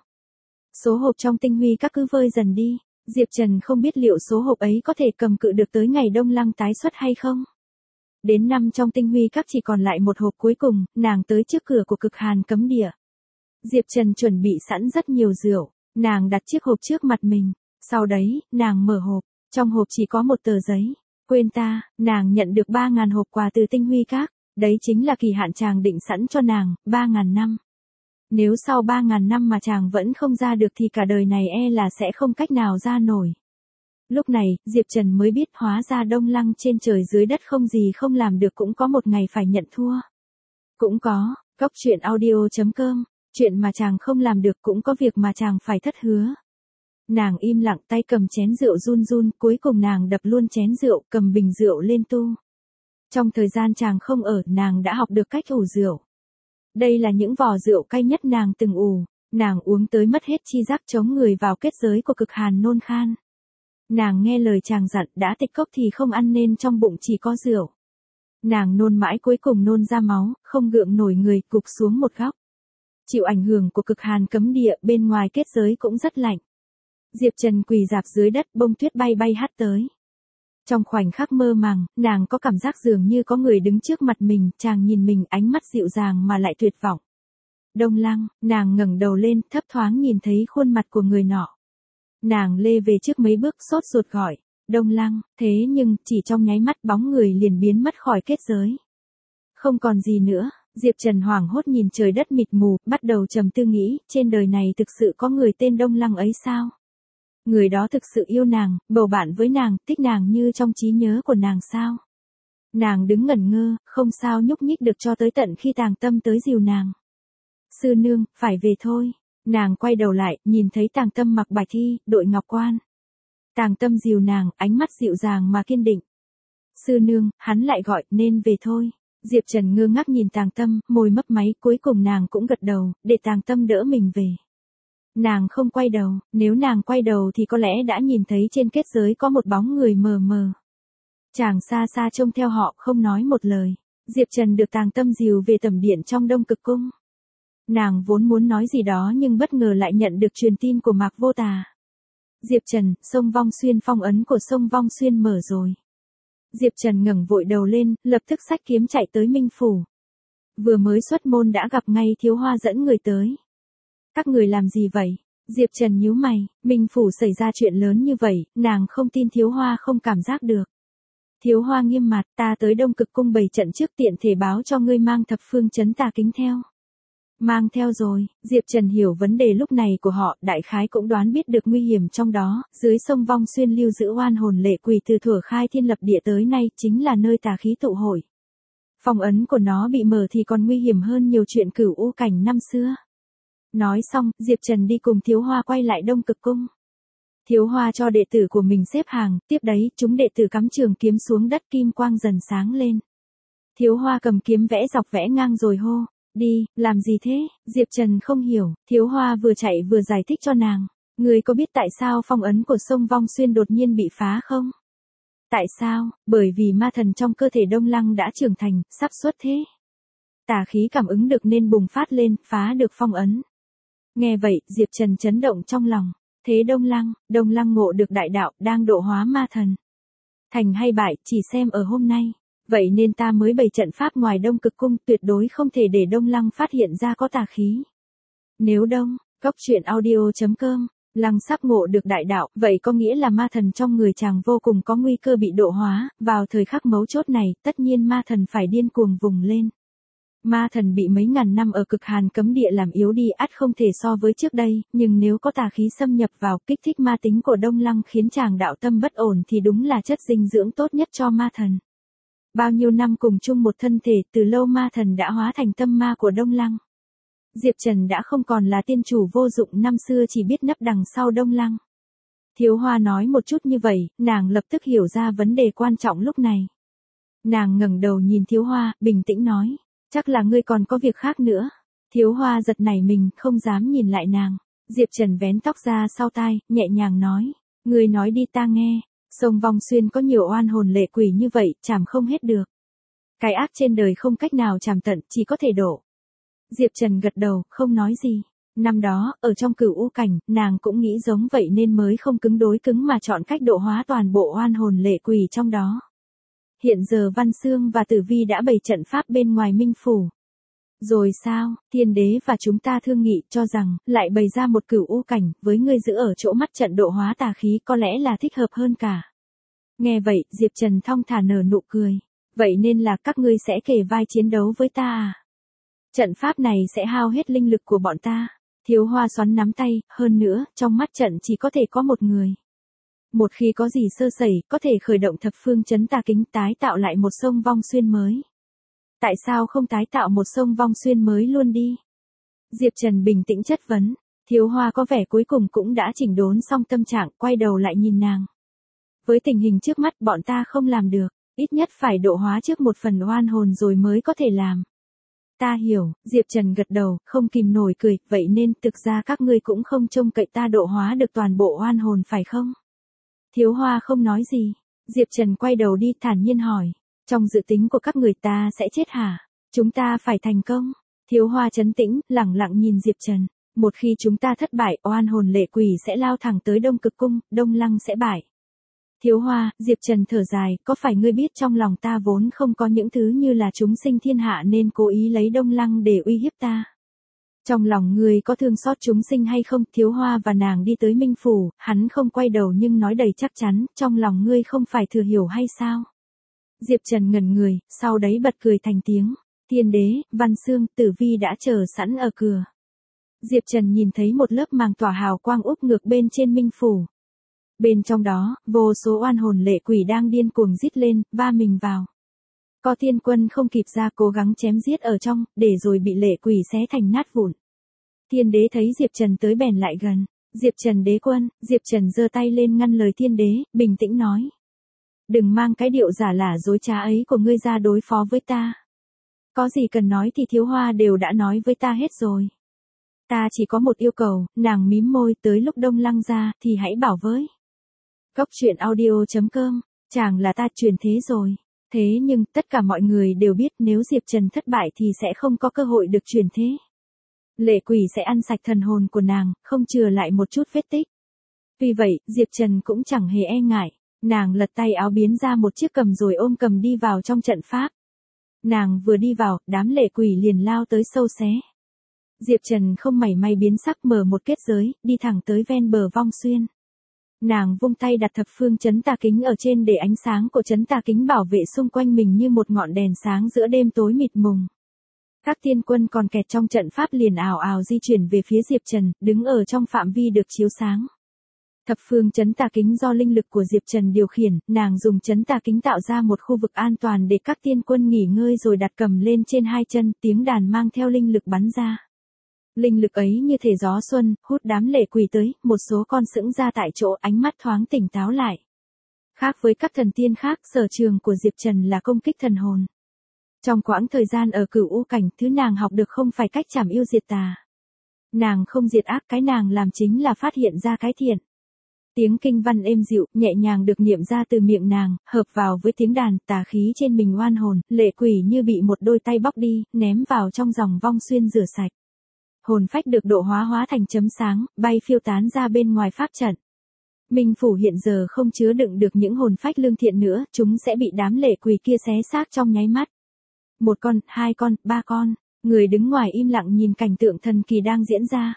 Số hộp trong tinh huy các cứ vơi dần đi, Diệp Trần không biết liệu số hộp ấy có thể cầm cự được tới ngày Đông Lăng tái xuất hay không. Đến năm trong tinh huy các chỉ còn lại một hộp cuối cùng, nàng tới trước cửa của Cực Hàn cấm địa. Diệp Trần chuẩn bị sẵn rất nhiều rượu, nàng đặt chiếc hộp trước mặt mình, sau đấy, nàng mở hộp, trong hộp chỉ có một tờ giấy. Quên ta, nàng nhận được ba ngàn hộp quà từ tinh huy các. Đấy chính là kỳ hạn chàng định sẵn cho nàng, ba ngàn năm. Nếu sau ba ngàn năm mà chàng vẫn không ra được thì cả đời này e là sẽ không cách nào ra nổi. Lúc này, Diệp Trần mới biết hóa ra Đông Lăng trên trời dưới đất không gì không làm được, cũng có một ngày phải nhận thua. Cũng có, góc truyện audio chấm com, chuyện mà chàng không làm được, cũng có việc mà chàng phải thất hứa. Nàng im lặng, tay cầm chén rượu run run, cuối cùng nàng đập luôn chén rượu, cầm bình rượu lên tu. Trong thời gian chàng không ở, nàng đã học được cách ủ rượu. Đây là những vò rượu cay nhất nàng từng ủ, nàng uống tới mất hết chi giác, chống người vào kết giới của cực hàn nôn khan. Nàng nghe lời chàng dặn, đã tịch cốc thì không ăn nên trong bụng chỉ có rượu. Nàng nôn mãi cuối cùng nôn ra máu, không gượng nổi người, gục xuống một góc. Chịu ảnh hưởng của cực hàn cấm địa, bên ngoài kết giới cũng rất lạnh. Diệp Trần quỳ rạp dưới đất, bông tuyết bay bay hắt tới. Trong khoảnh khắc mơ màng, nàng có cảm giác dường như có người đứng trước mặt mình, chàng nhìn mình, ánh mắt dịu dàng mà lại tuyệt vọng. Đông Lăng, nàng ngẩng đầu lên, thấp thoáng nhìn thấy khuôn mặt của người nọ. Nàng lê về trước mấy bước, sốt ruột gọi, Đông Lăng, thế nhưng, chỉ trong nháy mắt bóng người liền biến mất khỏi kết giới. Không còn gì nữa, Diệp Trần hoảng hốt nhìn trời đất mịt mù, bắt đầu trầm tư nghĩ, trên đời này thực sự có người tên Đông Lăng ấy sao? Người đó thực sự yêu nàng, bầu bạn với nàng, thích nàng như trong trí nhớ của nàng sao? Nàng đứng ngẩn ngơ, không sao nhúc nhích được cho tới tận khi Tàng Tâm tới dìu nàng. Sư nương, phải về thôi. Nàng quay đầu lại, nhìn thấy Tàng Tâm mặc bạch thi, đội ngọc quan. Tàng Tâm dìu nàng, ánh mắt dịu dàng mà kiên định. Sư nương, hắn lại gọi, nên về thôi. Diệp Trần ngơ ngác nhìn Tàng Tâm, môi mấp máy, cuối cùng nàng cũng gật đầu, để Tàng Tâm đỡ mình về. Nàng không quay đầu, nếu nàng quay đầu thì có lẽ đã nhìn thấy trên kết giới có một bóng người mờ mờ. Chàng xa xa trông theo họ, không nói một lời. Diệp Trần được Tàng Tâm dìu về tẩm điện trong Đông Cực Cung. Nàng vốn muốn nói gì đó nhưng bất ngờ lại nhận được truyền tin của Mạc Vô Tà. Diệp Trần, sông Vong Xuyên, phong ấn của sông Vong Xuyên mở rồi. Diệp Trần ngẩng vội đầu lên, lập tức xách kiếm chạy tới Minh Phủ. Vừa mới xuất môn đã gặp ngay Thiếu Hoa dẫn người tới. Các người làm gì vậy? Diệp Trần nhíu mày, Minh Phủ xảy ra chuyện lớn như vậy, nàng không tin Thiếu Hoa không cảm giác được. Thiếu Hoa nghiêm mặt, ta tới Đông Cực Cung bày trận trước, tiện thể báo cho ngươi mang thập phương chấn tà kính theo. Mang theo rồi, Diệp Trần hiểu vấn đề lúc này của họ, đại khái cũng đoán biết được nguy hiểm trong đó, dưới sông Vong Xuyên lưu giữ oan hồn lệ quỷ từ thuở khai thiên lập địa tới nay, chính là nơi tà khí tụ hội. Phong ấn của nó bị mở thì còn nguy hiểm hơn nhiều chuyện cửu u cảnh năm xưa. Nói xong, Diệp Trần đi cùng Thiếu Hoa quay lại Đông Cực Cung. Thiếu Hoa cho đệ tử của mình xếp hàng, tiếp đấy, chúng đệ tử cắm trường kiếm xuống đất, kim quang dần sáng lên. Thiếu Hoa cầm kiếm vẽ dọc vẽ ngang rồi hô, đi, làm gì thế? Diệp Trần không hiểu, Thiếu Hoa vừa chạy vừa giải thích cho nàng. Người có biết tại sao phong ấn của sông Vong Xuyên đột nhiên bị phá không? Tại sao? Bởi vì ma thần trong cơ thể Đông Lăng đã trưởng thành, sắp xuất thế. Tà khí cảm ứng được nên bùng phát lên, phá được phong ấn. Nghe vậy, Diệp Trần chấn động trong lòng. Thế Đông Lăng, Đông Lăng ngộ được đại đạo, đang độ hóa ma thần. Thành hay bại, chỉ xem ở hôm nay. Vậy nên ta mới bày trận pháp ngoài Đông Cực Cung, tuyệt đối không thể để Đông Lăng phát hiện ra có tà khí. Nếu Đông, Cốc Truyện Audio chấm com, Lăng sắp ngộ được đại đạo, vậy có nghĩa là ma thần trong người chàng vô cùng có nguy cơ bị độ hóa, vào thời khắc mấu chốt này, tất nhiên ma thần phải điên cuồng vùng lên. Ma thần bị mấy ngàn năm ở cực hàn cấm địa làm yếu đi, ắt không thể so với trước đây, nhưng nếu có tà khí xâm nhập vào, kích thích ma tính của Đông Lăng khiến chàng đạo tâm bất ổn thì đúng là chất dinh dưỡng tốt nhất cho ma thần. Bao nhiêu năm cùng chung một thân thể, từ lâu ma thần đã hóa thành tâm ma của Đông Lăng. Diệp Trần đã không còn là tiên chủ vô dụng năm xưa chỉ biết nấp đằng sau Đông Lăng. Thiếu Hoa nói một chút như vậy, nàng lập tức hiểu ra vấn đề quan trọng lúc này. Nàng ngẩng đầu nhìn Thiếu Hoa, bình tĩnh nói, chắc là ngươi còn có việc khác nữa. Thiếu Hoa giật nảy mình, không dám nhìn lại nàng. Diệp Trần vén tóc ra sau tai, nhẹ nhàng nói, ngươi nói đi ta nghe. Sông Vong Xuyên có nhiều oan hồn lệ quỷ như vậy, chảm không hết được. Cái ác trên đời không cách nào chảm tận, chỉ có thể đổ. Diệp Trần gật đầu, không nói gì. Năm đó, ở trong cửu u cảnh, nàng cũng nghĩ giống vậy nên mới không cứng đối cứng mà chọn cách độ hóa toàn bộ oan hồn lệ quỷ trong đó. Hiện giờ Văn Xương và Tử Vi đã bày trận pháp bên ngoài Minh Phủ. Rồi sao, Thiên Đế và chúng ta thương nghị cho rằng, lại bày ra một cửu u cảnh, với ngươi giữ ở chỗ mắt trận độ hóa tà khí có lẽ là thích hợp hơn cả. Nghe vậy, Diệp Trần thong thả nở nụ cười. Vậy nên là các ngươi sẽ kề vai chiến đấu với ta à? Trận pháp này sẽ hao hết linh lực của bọn ta. Thiếu Hoa xoắn nắm tay, hơn nữa, trong mắt trận chỉ có thể có một người. Một khi có gì sơ sẩy, có thể khởi động thập phương chấn tà kính tái tạo lại một sông Vong Xuyên mới. Tại sao không tái tạo một sông Vong Xuyên mới luôn đi? Diệp Trần bình tĩnh chất vấn. Thiếu Hoa có vẻ cuối cùng cũng đã chỉnh đốn xong tâm trạng, quay đầu lại nhìn nàng. Với tình hình trước mắt bọn ta không làm được, ít nhất phải độ hóa trước một phần oan hồn rồi mới có thể làm. Ta hiểu, Diệp Trần gật đầu, không kìm nổi cười, vậy nên thực ra các ngươi cũng không trông cậy ta độ hóa được toàn bộ oan hồn phải không? Thiếu Hoa không nói gì. Diệp Trần quay đầu đi thản nhiên hỏi, trong dự tính của các người ta sẽ chết hả? Chúng ta phải thành công. Thiếu Hoa trấn tĩnh, lẳng lặng nhìn Diệp Trần. Một khi chúng ta thất bại, oan hồn lệ quỷ sẽ lao thẳng tới Đông Cực Cung, Đông Lăng sẽ bại. Thiếu Hoa, Diệp Trần thở dài, có phải ngươi biết trong lòng ta vốn không có những thứ như là chúng sinh thiên hạ nên cố ý lấy Đông Lăng để uy hiếp ta? Trong lòng ngươi có thương xót chúng sinh hay không? Thiếu Hoa và nàng đi tới Minh Phủ, hắn không quay đầu nhưng nói đầy chắc chắn, trong lòng ngươi không phải thừa hiểu hay sao? Diệp Trần ngẩn người, sau đấy bật cười thành tiếng. Thiên đế, Văn Xương, Tử Vi đã chờ sẵn ở cửa. Diệp Trần nhìn thấy một lớp màng tỏa hào quang úp ngược bên trên Minh Phủ. Bên trong đó, vô số oan hồn lệ quỷ đang điên cuồng rít lên, va mình vào. Có thiên quân không kịp ra cố gắng chém giết ở trong, để rồi bị lệ quỷ xé thành nát vụn. Thiên đế thấy Diệp Trần tới bèn lại gần. Diệp Trần đế quân, Diệp Trần giơ tay lên ngăn lời thiên đế, bình tĩnh nói. Đừng mang cái điệu giả lả dối trá ấy của ngươi ra đối phó với ta. Có gì cần nói thì Thiếu Hoa đều đã nói với ta hết rồi. Ta chỉ có một yêu cầu, nàng mím môi, tới lúc Đông Lăng ra thì hãy bảo với. Cốc truyện audio chấm com, chàng là ta truyền thế rồi. Thế nhưng, tất cả mọi người đều biết nếu Diệp Trần thất bại thì sẽ không có cơ hội được truyền thế. Lệ quỷ sẽ ăn sạch thần hồn của nàng, không chừa lại một chút vết tích. Vì vậy, Diệp Trần cũng chẳng hề e ngại. Nàng lật tay áo biến ra một chiếc cầm rồi ôm cầm đi vào trong trận pháp. Nàng vừa đi vào, đám lệ quỷ liền lao tới sâu xé. Diệp Trần không mảy may biến sắc mở một kết giới, đi thẳng tới ven bờ Vong Xuyên. Nàng vung tay đặt thập phương chấn tà kính ở trên để ánh sáng của chấn tà kính bảo vệ xung quanh mình như một ngọn đèn sáng giữa đêm tối mịt mùng. Các tiên quân còn kẹt trong trận pháp liền ào ào di chuyển về phía Diệp Trần, đứng ở trong phạm vi được chiếu sáng. Thập phương chấn tà kính do linh lực của Diệp Trần điều khiển, nàng dùng chấn tà kính tạo ra một khu vực an toàn để các tiên quân nghỉ ngơi rồi đặt cầm lên trên hai chân, tiếng đàn mang theo linh lực bắn ra. Linh lực ấy như thể gió xuân, hút đám lệ quỷ tới, một số con sững ra tại chỗ, ánh mắt thoáng tỉnh táo lại. Khác với các thần tiên khác, sở trường của Diệp Trần là công kích thần hồn. Trong quãng thời gian ở Cửu U cảnh, thứ nàng học được không phải cách trảm yêu diệt tà. Nàng không diệt ác, cái nàng làm chính là phát hiện ra cái thiện. Tiếng kinh văn êm dịu, nhẹ nhàng được niệm ra từ miệng nàng, hợp vào với tiếng đàn, tà khí trên mình oan hồn, lệ quỷ như bị một đôi tay bóc đi, ném vào trong dòng Vong Xuyên rửa sạch. Hồn phách được độ hóa hóa thành chấm sáng, bay phiêu tán ra bên ngoài pháp trận. Minh Phủ hiện giờ không chứa đựng được những hồn phách lương thiện nữa, chúng sẽ bị đám lệ quỷ kia xé xác trong nháy mắt. Một con, hai con, ba con, người đứng ngoài im lặng nhìn cảnh tượng thần kỳ đang diễn ra.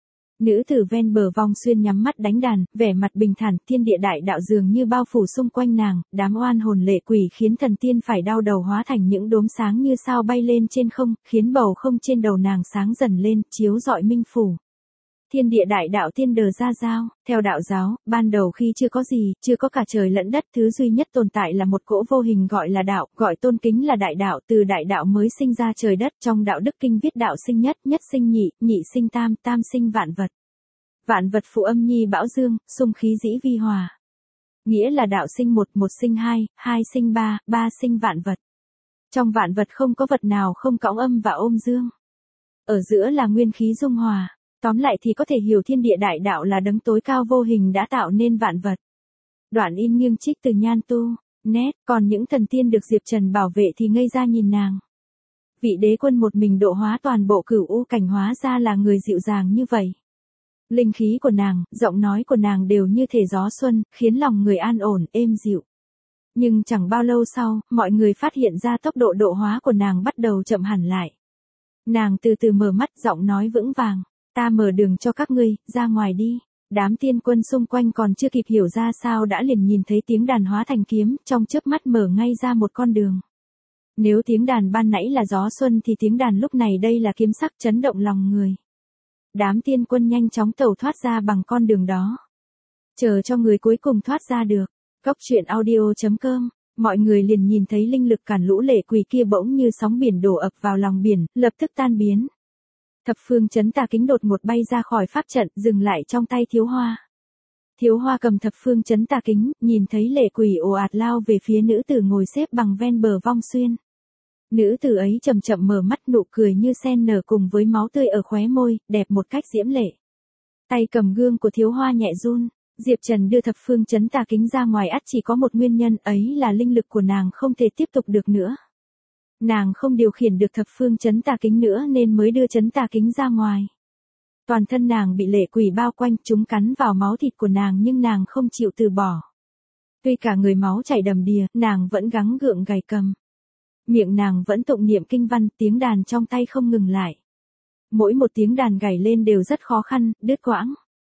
Nữ tử ven bờ Vong Xuyên nhắm mắt đánh đàn, vẻ mặt bình thản, thiên địa đại đạo dường như bao phủ xung quanh nàng, đám oan hồn lệ quỷ khiến thần tiên phải đau đầu hóa thành những đốm sáng như sao bay lên trên không, khiến bầu không trên đầu nàng sáng dần lên, chiếu rọi Minh Phủ. Thiên địa đại đạo tiên đờ ra giao, theo đạo giáo, ban đầu khi chưa có gì, chưa có cả trời lẫn đất, thứ duy nhất tồn tại là một cỗ vô hình gọi là đạo, gọi tôn kính là đại đạo, từ đại đạo mới sinh ra trời đất, trong đạo đức kinh viết đạo sinh nhất, nhất sinh nhị, nhị sinh tam, tam sinh vạn vật. Vạn vật phụ âm nhi bão dương, xung khí dĩ vi hòa. Nghĩa là đạo sinh một, một sinh hai, hai sinh ba, ba sinh vạn vật. Trong vạn vật không có vật nào không cõng âm và ôm dương. Ở giữa là nguyên khí dung hòa. Tóm lại thì có thể hiểu thiên địa đại đạo là đấng tối cao vô hình đã tạo nên vạn vật. Đoạn in nghiêng trích từ Nhan Tu, nét, còn những thần tiên được Diệp Trần bảo vệ thì ngây ra nhìn nàng. Vị đế quân một mình độ hóa toàn bộ Cửu U cảnh hóa ra là người dịu dàng như vậy. Linh khí của nàng, giọng nói của nàng đều như thể gió xuân, khiến lòng người an ổn, êm dịu. Nhưng chẳng bao lâu sau, mọi người phát hiện ra tốc độ độ hóa của nàng bắt đầu chậm hẳn lại. Nàng từ từ mở mắt, giọng nói vững vàng. Ta mở đường cho các ngươi, ra ngoài đi. Đám tiên quân xung quanh còn chưa kịp hiểu ra sao đã liền nhìn thấy tiếng đàn hóa thành kiếm, trong chớp mắt mở ngay ra một con đường. Nếu tiếng đàn ban nãy là gió xuân thì tiếng đàn lúc này đây là kiếm sắc chấn động lòng người. Đám tiên quân nhanh chóng tẩu thoát ra bằng con đường đó. Chờ cho người cuối cùng thoát ra được. Cốc truyện audio chấm com, mọi người liền nhìn thấy linh lực cản lũ lệ quỷ kia bỗng như sóng biển đổ ập vào lòng biển, lập tức tan biến. Thập phương chấn tà kính đột ngột bay ra khỏi pháp trận, dừng lại trong tay Thiếu Hoa. Thiếu Hoa cầm thập phương chấn tà kính, nhìn thấy lệ quỷ ồ ạt lao về phía nữ tử ngồi xếp bằng ven bờ vong xuyên. Nữ tử ấy chậm chậm mở mắt, nụ cười như sen nở cùng với máu tươi ở khóe môi, đẹp một cách diễm lệ. Tay cầm gương của Thiếu Hoa nhẹ run. Diệp Trần đưa thập phương chấn tà kính ra ngoài ắt chỉ có một nguyên nhân, ấy là linh lực của nàng không thể tiếp tục được nữa. Nàng không điều khiển được thập phương chấn tà kính nữa nên mới đưa chấn tà kính ra ngoài. Toàn thân nàng bị lệ quỷ bao quanh, chúng cắn vào máu thịt của nàng nhưng nàng không chịu từ bỏ. Tuy cả người máu chảy đầm đìa, nàng vẫn gắng gượng gảy cầm. Miệng nàng vẫn tụng niệm kinh văn, tiếng đàn trong tay không ngừng lại. Mỗi một tiếng đàn gảy lên đều rất khó khăn, đứt quãng.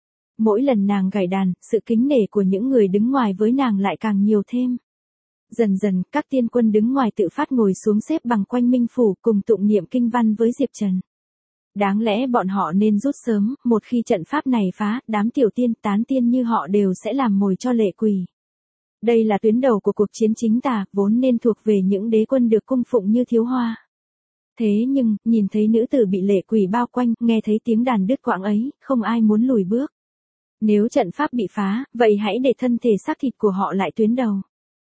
Mỗi lần nàng gảy đàn, sự kính nể của những người đứng ngoài với nàng lại càng nhiều thêm. Dần dần, các tiên quân đứng ngoài tự phát ngồi xuống xếp bằng quanh Minh Phủ cùng tụng niệm kinh văn với Diệp Trần. Đáng lẽ bọn họ nên rút sớm, một khi trận pháp này phá, đám tiểu tiên tán tiên như họ đều sẽ làm mồi cho lệ quỷ. Đây là tuyến đầu của cuộc chiến chính tà, vốn nên thuộc về những đế quân được cung phụng như Thiếu Hoa. Thế nhưng, nhìn thấy nữ tử bị lệ quỷ bao quanh, nghe thấy tiếng đàn đứt quãng ấy, không ai muốn lùi bước. Nếu trận pháp bị phá, vậy hãy để thân thể xác thịt của họ lại tuyến đầu.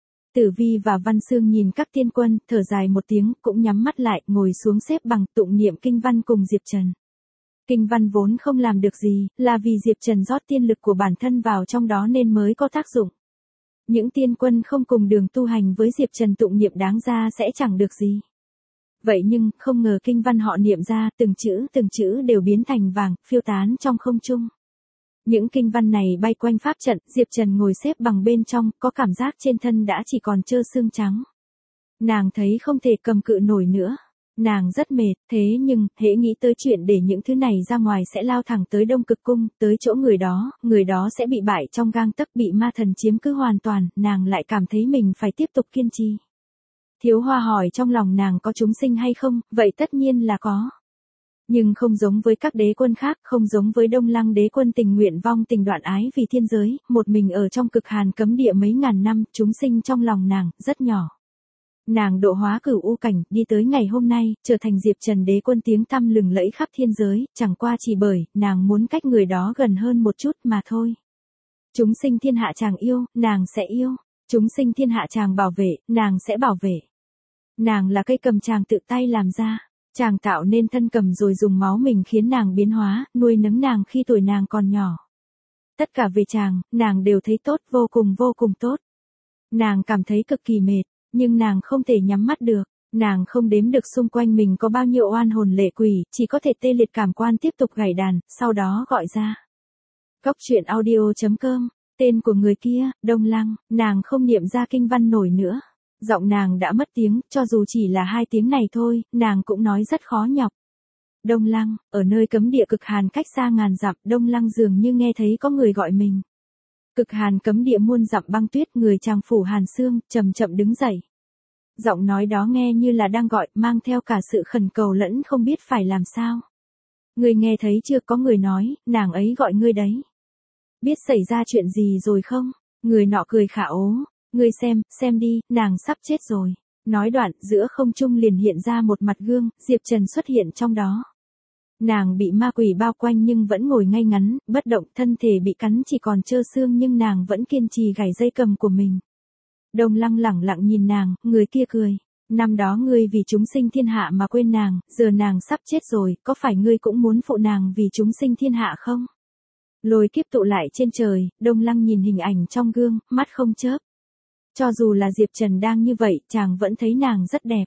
Tử Vi và Văn Xương nhìn các tiên quân, thở dài một tiếng, cũng nhắm mắt lại, ngồi xuống xếp bằng tụng niệm kinh văn cùng Diệp Trần. Kinh văn vốn không làm được gì, là vì Diệp Trần rót tiên lực của bản thân vào trong đó nên mới có tác dụng. Những tiên quân không cùng đường tu hành với Diệp Trần tụng niệm đáng ra sẽ chẳng được gì. Vậy nhưng, không ngờ kinh văn họ niệm ra, từng chữ từng chữ đều biến thành vàng, phiêu tán trong không trung. Những kinh văn này bay quanh pháp trận, Diệp Trần ngồi xếp bằng bên trong, có cảm giác trên thân đã chỉ còn trơ xương trắng. Nàng thấy không thể cầm cự nổi nữa. Nàng rất mệt, thế nhưng, hễ nghĩ tới chuyện để những thứ này ra ngoài sẽ lao thẳng tới Đông Cực Cung, tới chỗ người đó, người đó sẽ bị bại trong gang tấc, bị ma thần chiếm cứ hoàn toàn, nàng lại cảm thấy mình phải tiếp tục kiên trì. Thiếu Hoa hỏi trong lòng nàng có chúng sinh hay không, vậy tất nhiên là có. Nhưng không giống với các đế quân khác, không giống với Đông Lăng đế quân tình nguyện vong tình đoạn ái vì thiên giới, một mình ở trong cực hàn cấm địa mấy ngàn năm, chúng sinh trong lòng nàng, rất nhỏ. Nàng độ hóa cửu u cảnh, đi tới ngày hôm nay, trở thành Diệp Trần đế quân tiếng tăm lừng lẫy khắp thiên giới, chẳng qua chỉ bởi, nàng muốn cách người đó gần hơn một chút mà thôi. Chúng sinh thiên hạ chàng yêu, nàng sẽ yêu. Chúng sinh thiên hạ chàng bảo vệ, nàng sẽ bảo vệ. Nàng là cây cầm chàng tự tay làm ra. Chàng tạo nên thân cầm rồi dùng máu mình khiến nàng biến hóa, nuôi nấng nàng khi tuổi nàng còn nhỏ. Tất cả về chàng, nàng đều thấy tốt, vô cùng vô cùng tốt. Nàng cảm thấy cực kỳ mệt, nhưng nàng không thể nhắm mắt được. Nàng không đếm được xung quanh mình có bao nhiêu oan hồn lệ quỷ, chỉ có thể tê liệt cảm quan tiếp tục gảy đàn, sau đó gọi ra. Cốc truyện audio chấm com, tên của người kia, Đông Lăng, nàng không niệm ra kinh văn nổi nữa. Giọng nàng đã mất tiếng, cho dù chỉ là hai tiếng này thôi, nàng cũng nói rất khó nhọc. Đông Lăng, ở nơi cấm địa cực hàn cách xa ngàn dặm, Đông Lăng dường như nghe thấy có người gọi mình. Cực hàn cấm địa muôn dặm băng tuyết, người chàng phủ hàn xương, chậm chậm đứng dậy. Giọng nói đó nghe như là đang gọi, mang theo cả sự khẩn cầu lẫn không biết phải làm sao. Người nghe thấy chưa, có người nói, nàng ấy gọi ngươi đấy. Biết xảy ra chuyện gì rồi không? Người nọ cười khả ố. Ngươi xem, xem đi, nàng sắp chết rồi. Nói đoạn, giữa không trung liền hiện ra một mặt gương, Diệp Trần xuất hiện trong đó. Nàng bị ma quỷ bao quanh nhưng vẫn ngồi ngay ngắn, bất động, thân thể bị cắn chỉ còn trơ xương nhưng nàng vẫn kiên trì gảy dây cầm của mình. Đông Lăng lẳng lặng nhìn nàng, người kia cười. Năm đó ngươi vì chúng sinh thiên hạ mà quên nàng, giờ nàng sắp chết rồi, có phải ngươi cũng muốn phụ nàng vì chúng sinh thiên hạ không? Lôi kiếp tụ lại trên trời, Đông Lăng nhìn hình ảnh trong gương, mắt không chớp. Cho dù là Diệp Trần đang như vậy, chàng vẫn thấy nàng rất đẹp.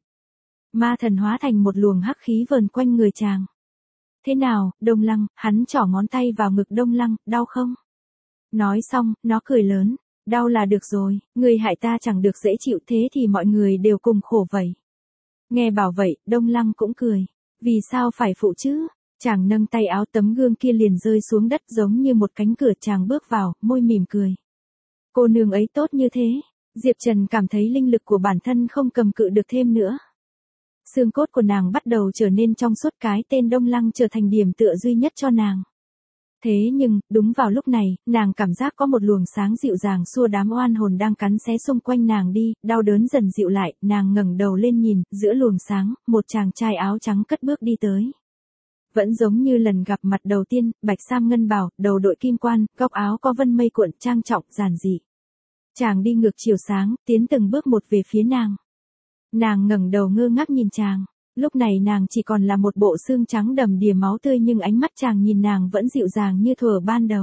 Ma thần hóa thành một luồng hắc khí vờn quanh người chàng. Thế nào, Đông Lăng, hắn trỏ ngón tay vào ngực Đông Lăng, đau không? Nói xong, nó cười lớn. Đau là được rồi, người hại ta chẳng được dễ chịu, thế thì mọi người đều cùng khổ vậy. Nghe bảo vậy, Đông Lăng cũng cười. Vì sao phải phụ chứ? Chàng nâng tay áo, tấm gương kia liền rơi xuống đất giống như một cánh cửa, chàng bước vào, môi mỉm cười. Cô nương ấy tốt như thế. Diệp Trần cảm thấy linh lực của bản thân không cầm cự được thêm nữa. Xương cốt của nàng bắt đầu trở nên trong suốt, cái tên Đông Lăng trở thành điểm tựa duy nhất cho nàng. Thế nhưng, đúng vào lúc này, nàng cảm giác có một luồng sáng dịu dàng xua đám oan hồn đang cắn xé xung quanh nàng đi, đau đớn dần dịu lại, nàng ngẩng đầu lên nhìn, giữa luồng sáng, một chàng trai áo trắng cất bước đi tới. Vẫn giống như lần gặp mặt đầu tiên, bạch sam ngân bào, đầu đội kim quan, góc áo có vân mây cuộn, trang trọng, giản dị. Chàng đi ngược chiều sáng, tiến từng bước một về phía nàng. Nàng ngẩng đầu ngơ ngác nhìn chàng. Lúc này nàng chỉ còn là một bộ xương trắng đầm đìa máu tươi, nhưng ánh mắt chàng nhìn nàng vẫn dịu dàng như thuở ban đầu.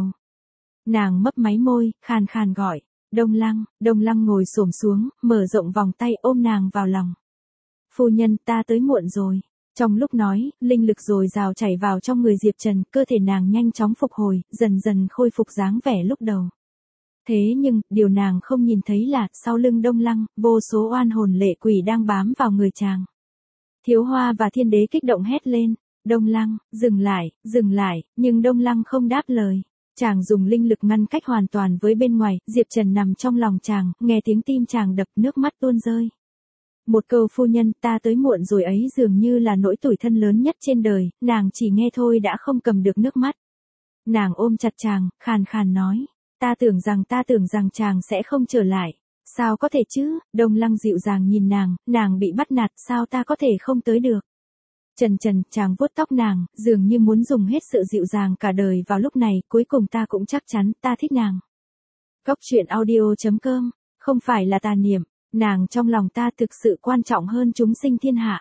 Nàng mấp máy môi, khàn khàn gọi, Đông Lăng. Đông Lăng ngồi xổm xuống, mở rộng vòng tay ôm nàng vào lòng. Phu nhân, ta tới muộn rồi. Trong lúc nói, linh lực dồi dào chảy vào trong người Diệp Trần, cơ thể nàng nhanh chóng phục hồi, dần dần khôi phục dáng vẻ lúc đầu. Thế nhưng, điều nàng không nhìn thấy là, sau lưng Đông Lăng, vô số oan hồn lệ quỷ đang bám vào người chàng. Thiếu Hoa và Thiên Đế kích động hét lên, Đông Lăng, dừng lại, dừng lại, nhưng Đông Lăng không đáp lời. Chàng dùng linh lực ngăn cách hoàn toàn với bên ngoài, Diệp Trần nằm trong lòng chàng, nghe tiếng tim chàng đập, nước mắt tuôn rơi. Một câu phu nhân, ta tới muộn rồi ấy dường như là nỗi tủi thân lớn nhất trên đời, nàng chỉ nghe thôi đã không cầm được nước mắt. Nàng ôm chặt chàng, khàn khàn nói, ta tưởng rằng ta tưởng rằng chàng sẽ không trở lại. Sao có thể chứ? Đông Lăng dịu dàng nhìn nàng, nàng bị bắt nạt, sao ta có thể không tới được? Trần Trần, chàng vuốt tóc nàng, dường như muốn dùng hết sự dịu dàng cả đời vào lúc này, cuối cùng ta cũng chắc chắn, ta thích nàng. Góc truyện audio chấm com, không phải là tà niệm, nàng trong lòng ta thực sự quan trọng hơn chúng sinh thiên hạ.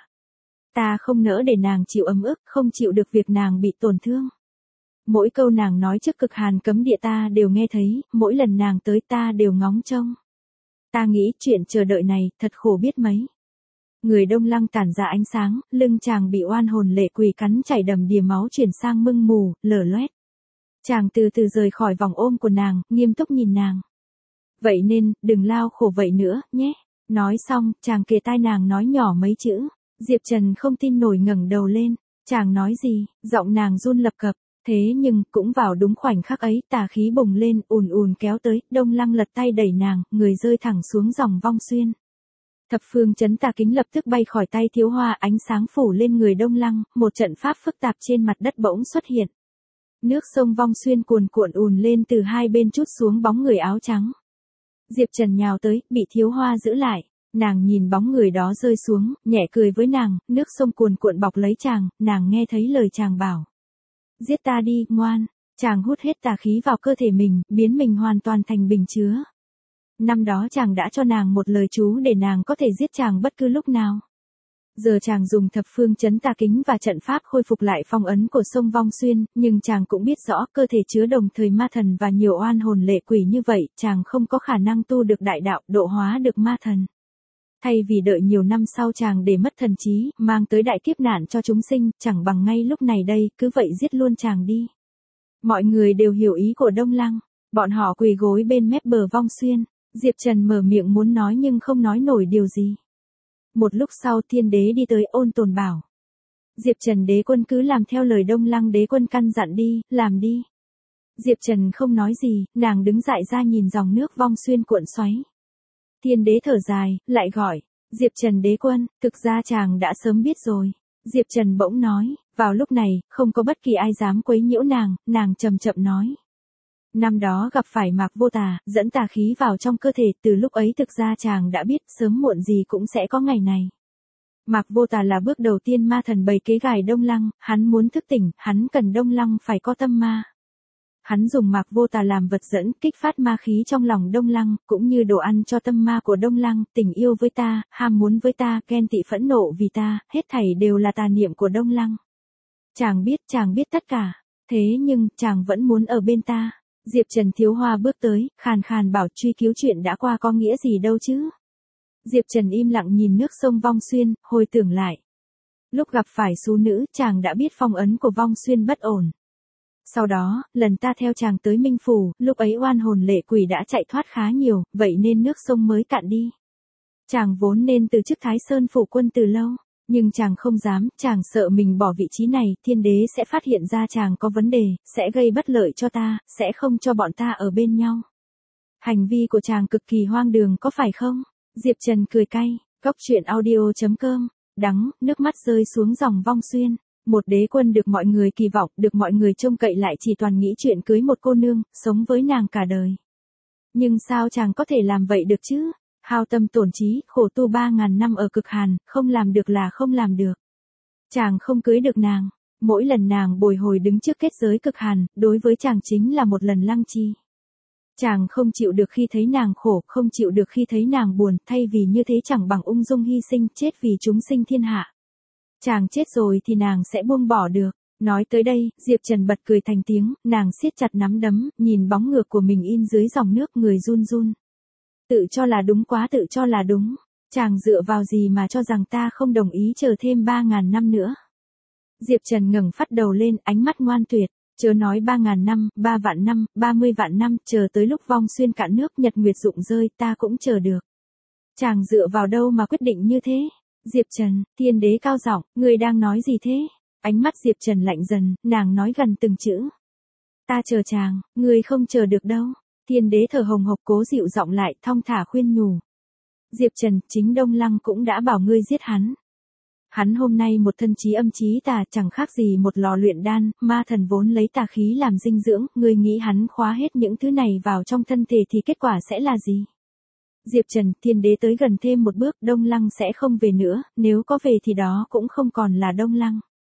Ta không nỡ để nàng chịu ấm ức, không chịu được việc nàng bị tổn thương. Mỗi câu nàng nói trước cực hàn cấm địa ta đều nghe thấy, mỗi lần nàng tới ta đều ngóng trông. Ta nghĩ chuyện chờ đợi này, thật khổ biết mấy. Người Đông Lăng tản ra ánh sáng, lưng chàng bị oan hồn lệ quỷ cắn chảy đầm đìa máu chuyển sang mưng mù, lở loét. Chàng từ từ rời khỏi vòng ôm của nàng, nghiêm túc nhìn nàng. Vậy nên, đừng lao khổ vậy nữa, nhé. Nói xong, chàng kề tai nàng nói nhỏ mấy chữ. Diệp Trần không tin nổi ngẩng đầu lên. Chàng nói gì, giọng nàng run lập cập. Thế nhưng, cũng vào đúng khoảnh khắc ấy, tà khí bùng lên, ùn ùn kéo tới, Đông Lăng lật tay đẩy nàng, người rơi thẳng xuống dòng vong xuyên. Thập phương chấn tà kính lập tức bay khỏi tay Thiếu Hoa, ánh sáng phủ lên người Đông Lăng, một trận pháp phức tạp trên mặt đất bỗng xuất hiện. Nước sông vong xuyên cuồn cuộn ùn lên từ hai bên trút xuống bóng người áo trắng. Diệp Trần nhào tới, bị Thiếu Hoa giữ lại. Nàng nhìn bóng người đó rơi xuống, nhẹ cười với nàng, nước sông cuồn cuộn bọc lấy chàng, nàng nghe thấy lời chàng bảo. Giết ta đi, ngoan. Chàng hút hết tà khí vào cơ thể mình, biến mình hoàn toàn thành bình chứa. Năm đó chàng đã cho nàng một lời chú để nàng có thể giết chàng bất cứ lúc nào. Giờ chàng dùng thập phương chấn tà kính và trận pháp khôi phục lại phong ấn của sông Vong Xuyên, nhưng chàng cũng biết rõ cơ thể chứa đồng thời ma thần và nhiều oan hồn lệ quỷ như vậy, chàng không có khả năng tu được đại đạo, độ hóa được ma thần. Thay vì đợi nhiều năm sau chàng để mất thần trí, mang tới đại kiếp nạn cho chúng sinh, chẳng bằng ngay lúc này đây, cứ vậy giết luôn chàng đi. Mọi người đều hiểu ý của Đông Lăng, bọn họ quỳ gối bên mép bờ Vong Xuyên. Diệp Trần mở miệng muốn nói nhưng không nói nổi điều gì. Một lúc sau Thiên Đế đi tới ôn tồn bảo. Diệp Trần đế quân cứ làm theo lời Đông Lăng đế quân căn dặn đi, làm đi. Diệp Trần không nói gì, nàng đứng dại ra nhìn dòng nước Vong Xuyên cuộn xoáy. Thiên Đế thở dài, lại gọi. Diệp Trần đế quân, thực ra chàng đã sớm biết rồi. Diệp Trần bỗng nói, vào lúc này, không có bất kỳ ai dám quấy nhiễu nàng, nàng chậm chậm nói. Năm đó gặp phải Mạc Vô Tà, dẫn tà khí vào trong cơ thể, từ lúc ấy thực ra chàng đã biết, sớm muộn gì cũng sẽ có ngày này. Mạc Vô Tà là bước đầu tiên ma thần bày kế gài Đông Lăng, hắn muốn thức tỉnh, hắn cần Đông Lăng phải có tâm ma. Hắn dùng Mạc Vô Tà làm vật dẫn, kích phát ma khí trong lòng Đông Lăng, cũng như đồ ăn cho tâm ma của Đông Lăng, tình yêu với ta, ham muốn với ta, ghen tị phẫn nộ vì ta, hết thảy đều là tà niệm của Đông Lăng. Chàng biết, chàng biết tất cả, thế nhưng, chàng vẫn muốn ở bên ta. Diệp Trần Thiếu Hoa bước tới, khàn khàn bảo truy cứu chuyện đã qua có nghĩa gì đâu chứ. Diệp Trần im lặng nhìn nước sông Vong Xuyên, hồi tưởng lại. Lúc gặp phải xú nữ, chàng đã biết phong ấn của Vong Xuyên bất ổn. Sau đó, lần ta theo chàng tới Minh Phủ, lúc ấy oan hồn lệ quỷ đã chạy thoát khá nhiều, vậy nên nước sông mới cạn đi. Chàng vốn nên từ chức Thái Sơn phủ quân từ lâu. Nhưng chàng không dám, chàng sợ mình bỏ vị trí này, Thiên Đế sẽ phát hiện ra chàng có vấn đề, sẽ gây bất lợi cho ta, sẽ không cho bọn ta ở bên nhau. Hành vi của chàng cực kỳ hoang đường có phải không? Diệp Trần cười cay, góc truyện audio chấm com, đắng, nước mắt rơi xuống dòng Vong Xuyên. Một đế quân được mọi người kỳ vọng, được mọi người trông cậy lại chỉ toàn nghĩ chuyện cưới một cô nương, sống với nàng cả đời. Nhưng sao chàng có thể làm vậy được chứ? Hao tâm tổn trí, khổ tu ba ngàn năm ở cực hàn, không làm được là không làm được. Chàng không cưới được nàng. Mỗi lần nàng bồi hồi đứng trước kết giới cực hàn, đối với chàng chính là một lần lăng chi. Chàng không chịu được khi thấy nàng khổ, không chịu được khi thấy nàng buồn, thay vì như thế chẳng bằng ung dung hy sinh, chết vì chúng sinh thiên hạ. Chàng chết rồi thì nàng sẽ buông bỏ được. Nói tới đây, Diệp Trần bật cười thành tiếng, nàng siết chặt nắm đấm, nhìn bóng ngược của mình in dưới dòng nước, người run run. Tự cho là đúng, quá tự cho là đúng. Chàng dựa vào gì mà cho rằng ta không đồng ý chờ thêm ba ngàn năm nữa. Diệp Trần ngẩng phát đầu lên, ánh mắt ngoan tuyệt. Chớ nói ba ngàn năm, ba vạn năm, ba mươi vạn năm, chờ tới lúc vong xuyên cạn nước, nhật nguyệt rụng rơi, ta cũng chờ được. Chàng dựa vào đâu mà quyết định như thế? Diệp Trần, Thiên Đế cao giọng, ngươi đang nói gì thế? Ánh mắt Diệp Trần lạnh dần, nàng nói gần từng chữ. Ta chờ chàng, ngươi không chờ được đâu. Thiên Đế thở hồng hộc cố dịu giọng lại, thong thả khuyên nhủ. Diệp Trần, chính Đông Lăng cũng đã bảo ngươi giết hắn. Hắn hôm nay một thân trí âm trí tà, chẳng khác gì một lò luyện đan, ma thần vốn lấy tà khí làm dinh dưỡng, ngươi nghĩ hắn khóa hết những thứ này vào trong thân thể thì kết quả sẽ là gì? Diệp Trần, Thiên Đế tới gần thêm một bước, Đông Lăng sẽ không về nữa, nếu có về thì đó cũng không còn là Đông Lăng.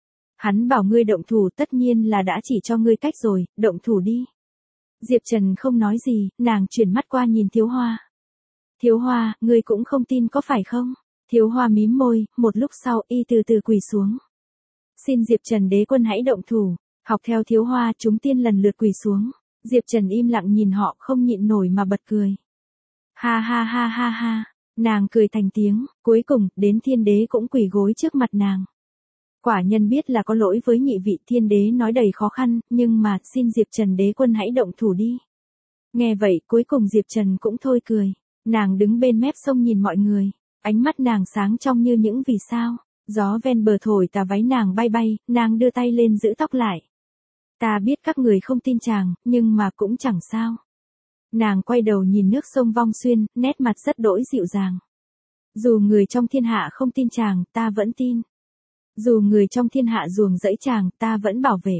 Hắn bảo ngươi động thủ, tất nhiên là đã chỉ cho ngươi cách rồi, động thủ đi. Diệp Trần không nói gì, nàng chuyển mắt qua nhìn Thiếu Hoa. Thiếu Hoa, ngươi cũng không tin có phải không? Thiếu Hoa mím môi, một lúc sau y từ từ quỳ xuống. Xin Diệp Trần đế quân hãy động thủ. Học theo Thiếu Hoa, chúng tiên lần lượt quỳ xuống. Diệp Trần im lặng nhìn họ, không nhịn nổi mà bật cười. Ha ha ha ha ha, nàng cười thành tiếng, cuối cùng, đến Thiên Đế cũng quỳ gối trước mặt nàng. Quả nhân biết là có lỗi với nhị vị, Thiên Đế nói đầy khó khăn, nhưng mà, xin Diệp Trần đế quân hãy động thủ đi. Nghe vậy, cuối cùng Diệp Trần cũng thôi cười. Nàng đứng bên mép sông nhìn mọi người. Ánh mắt nàng sáng trong như những vì sao. Gió ven bờ thổi tà váy nàng bay bay, nàng đưa tay lên giữ tóc lại. Ta biết các người không tin chàng, nhưng mà cũng chẳng sao. Nàng quay đầu nhìn nước sông Vong Xuyên, nét mặt rất đỗi dịu dàng. Dù người trong thiên hạ không tin chàng, ta vẫn tin. Dù người trong thiên hạ ruồng rẫy chàng, ta vẫn bảo vệ.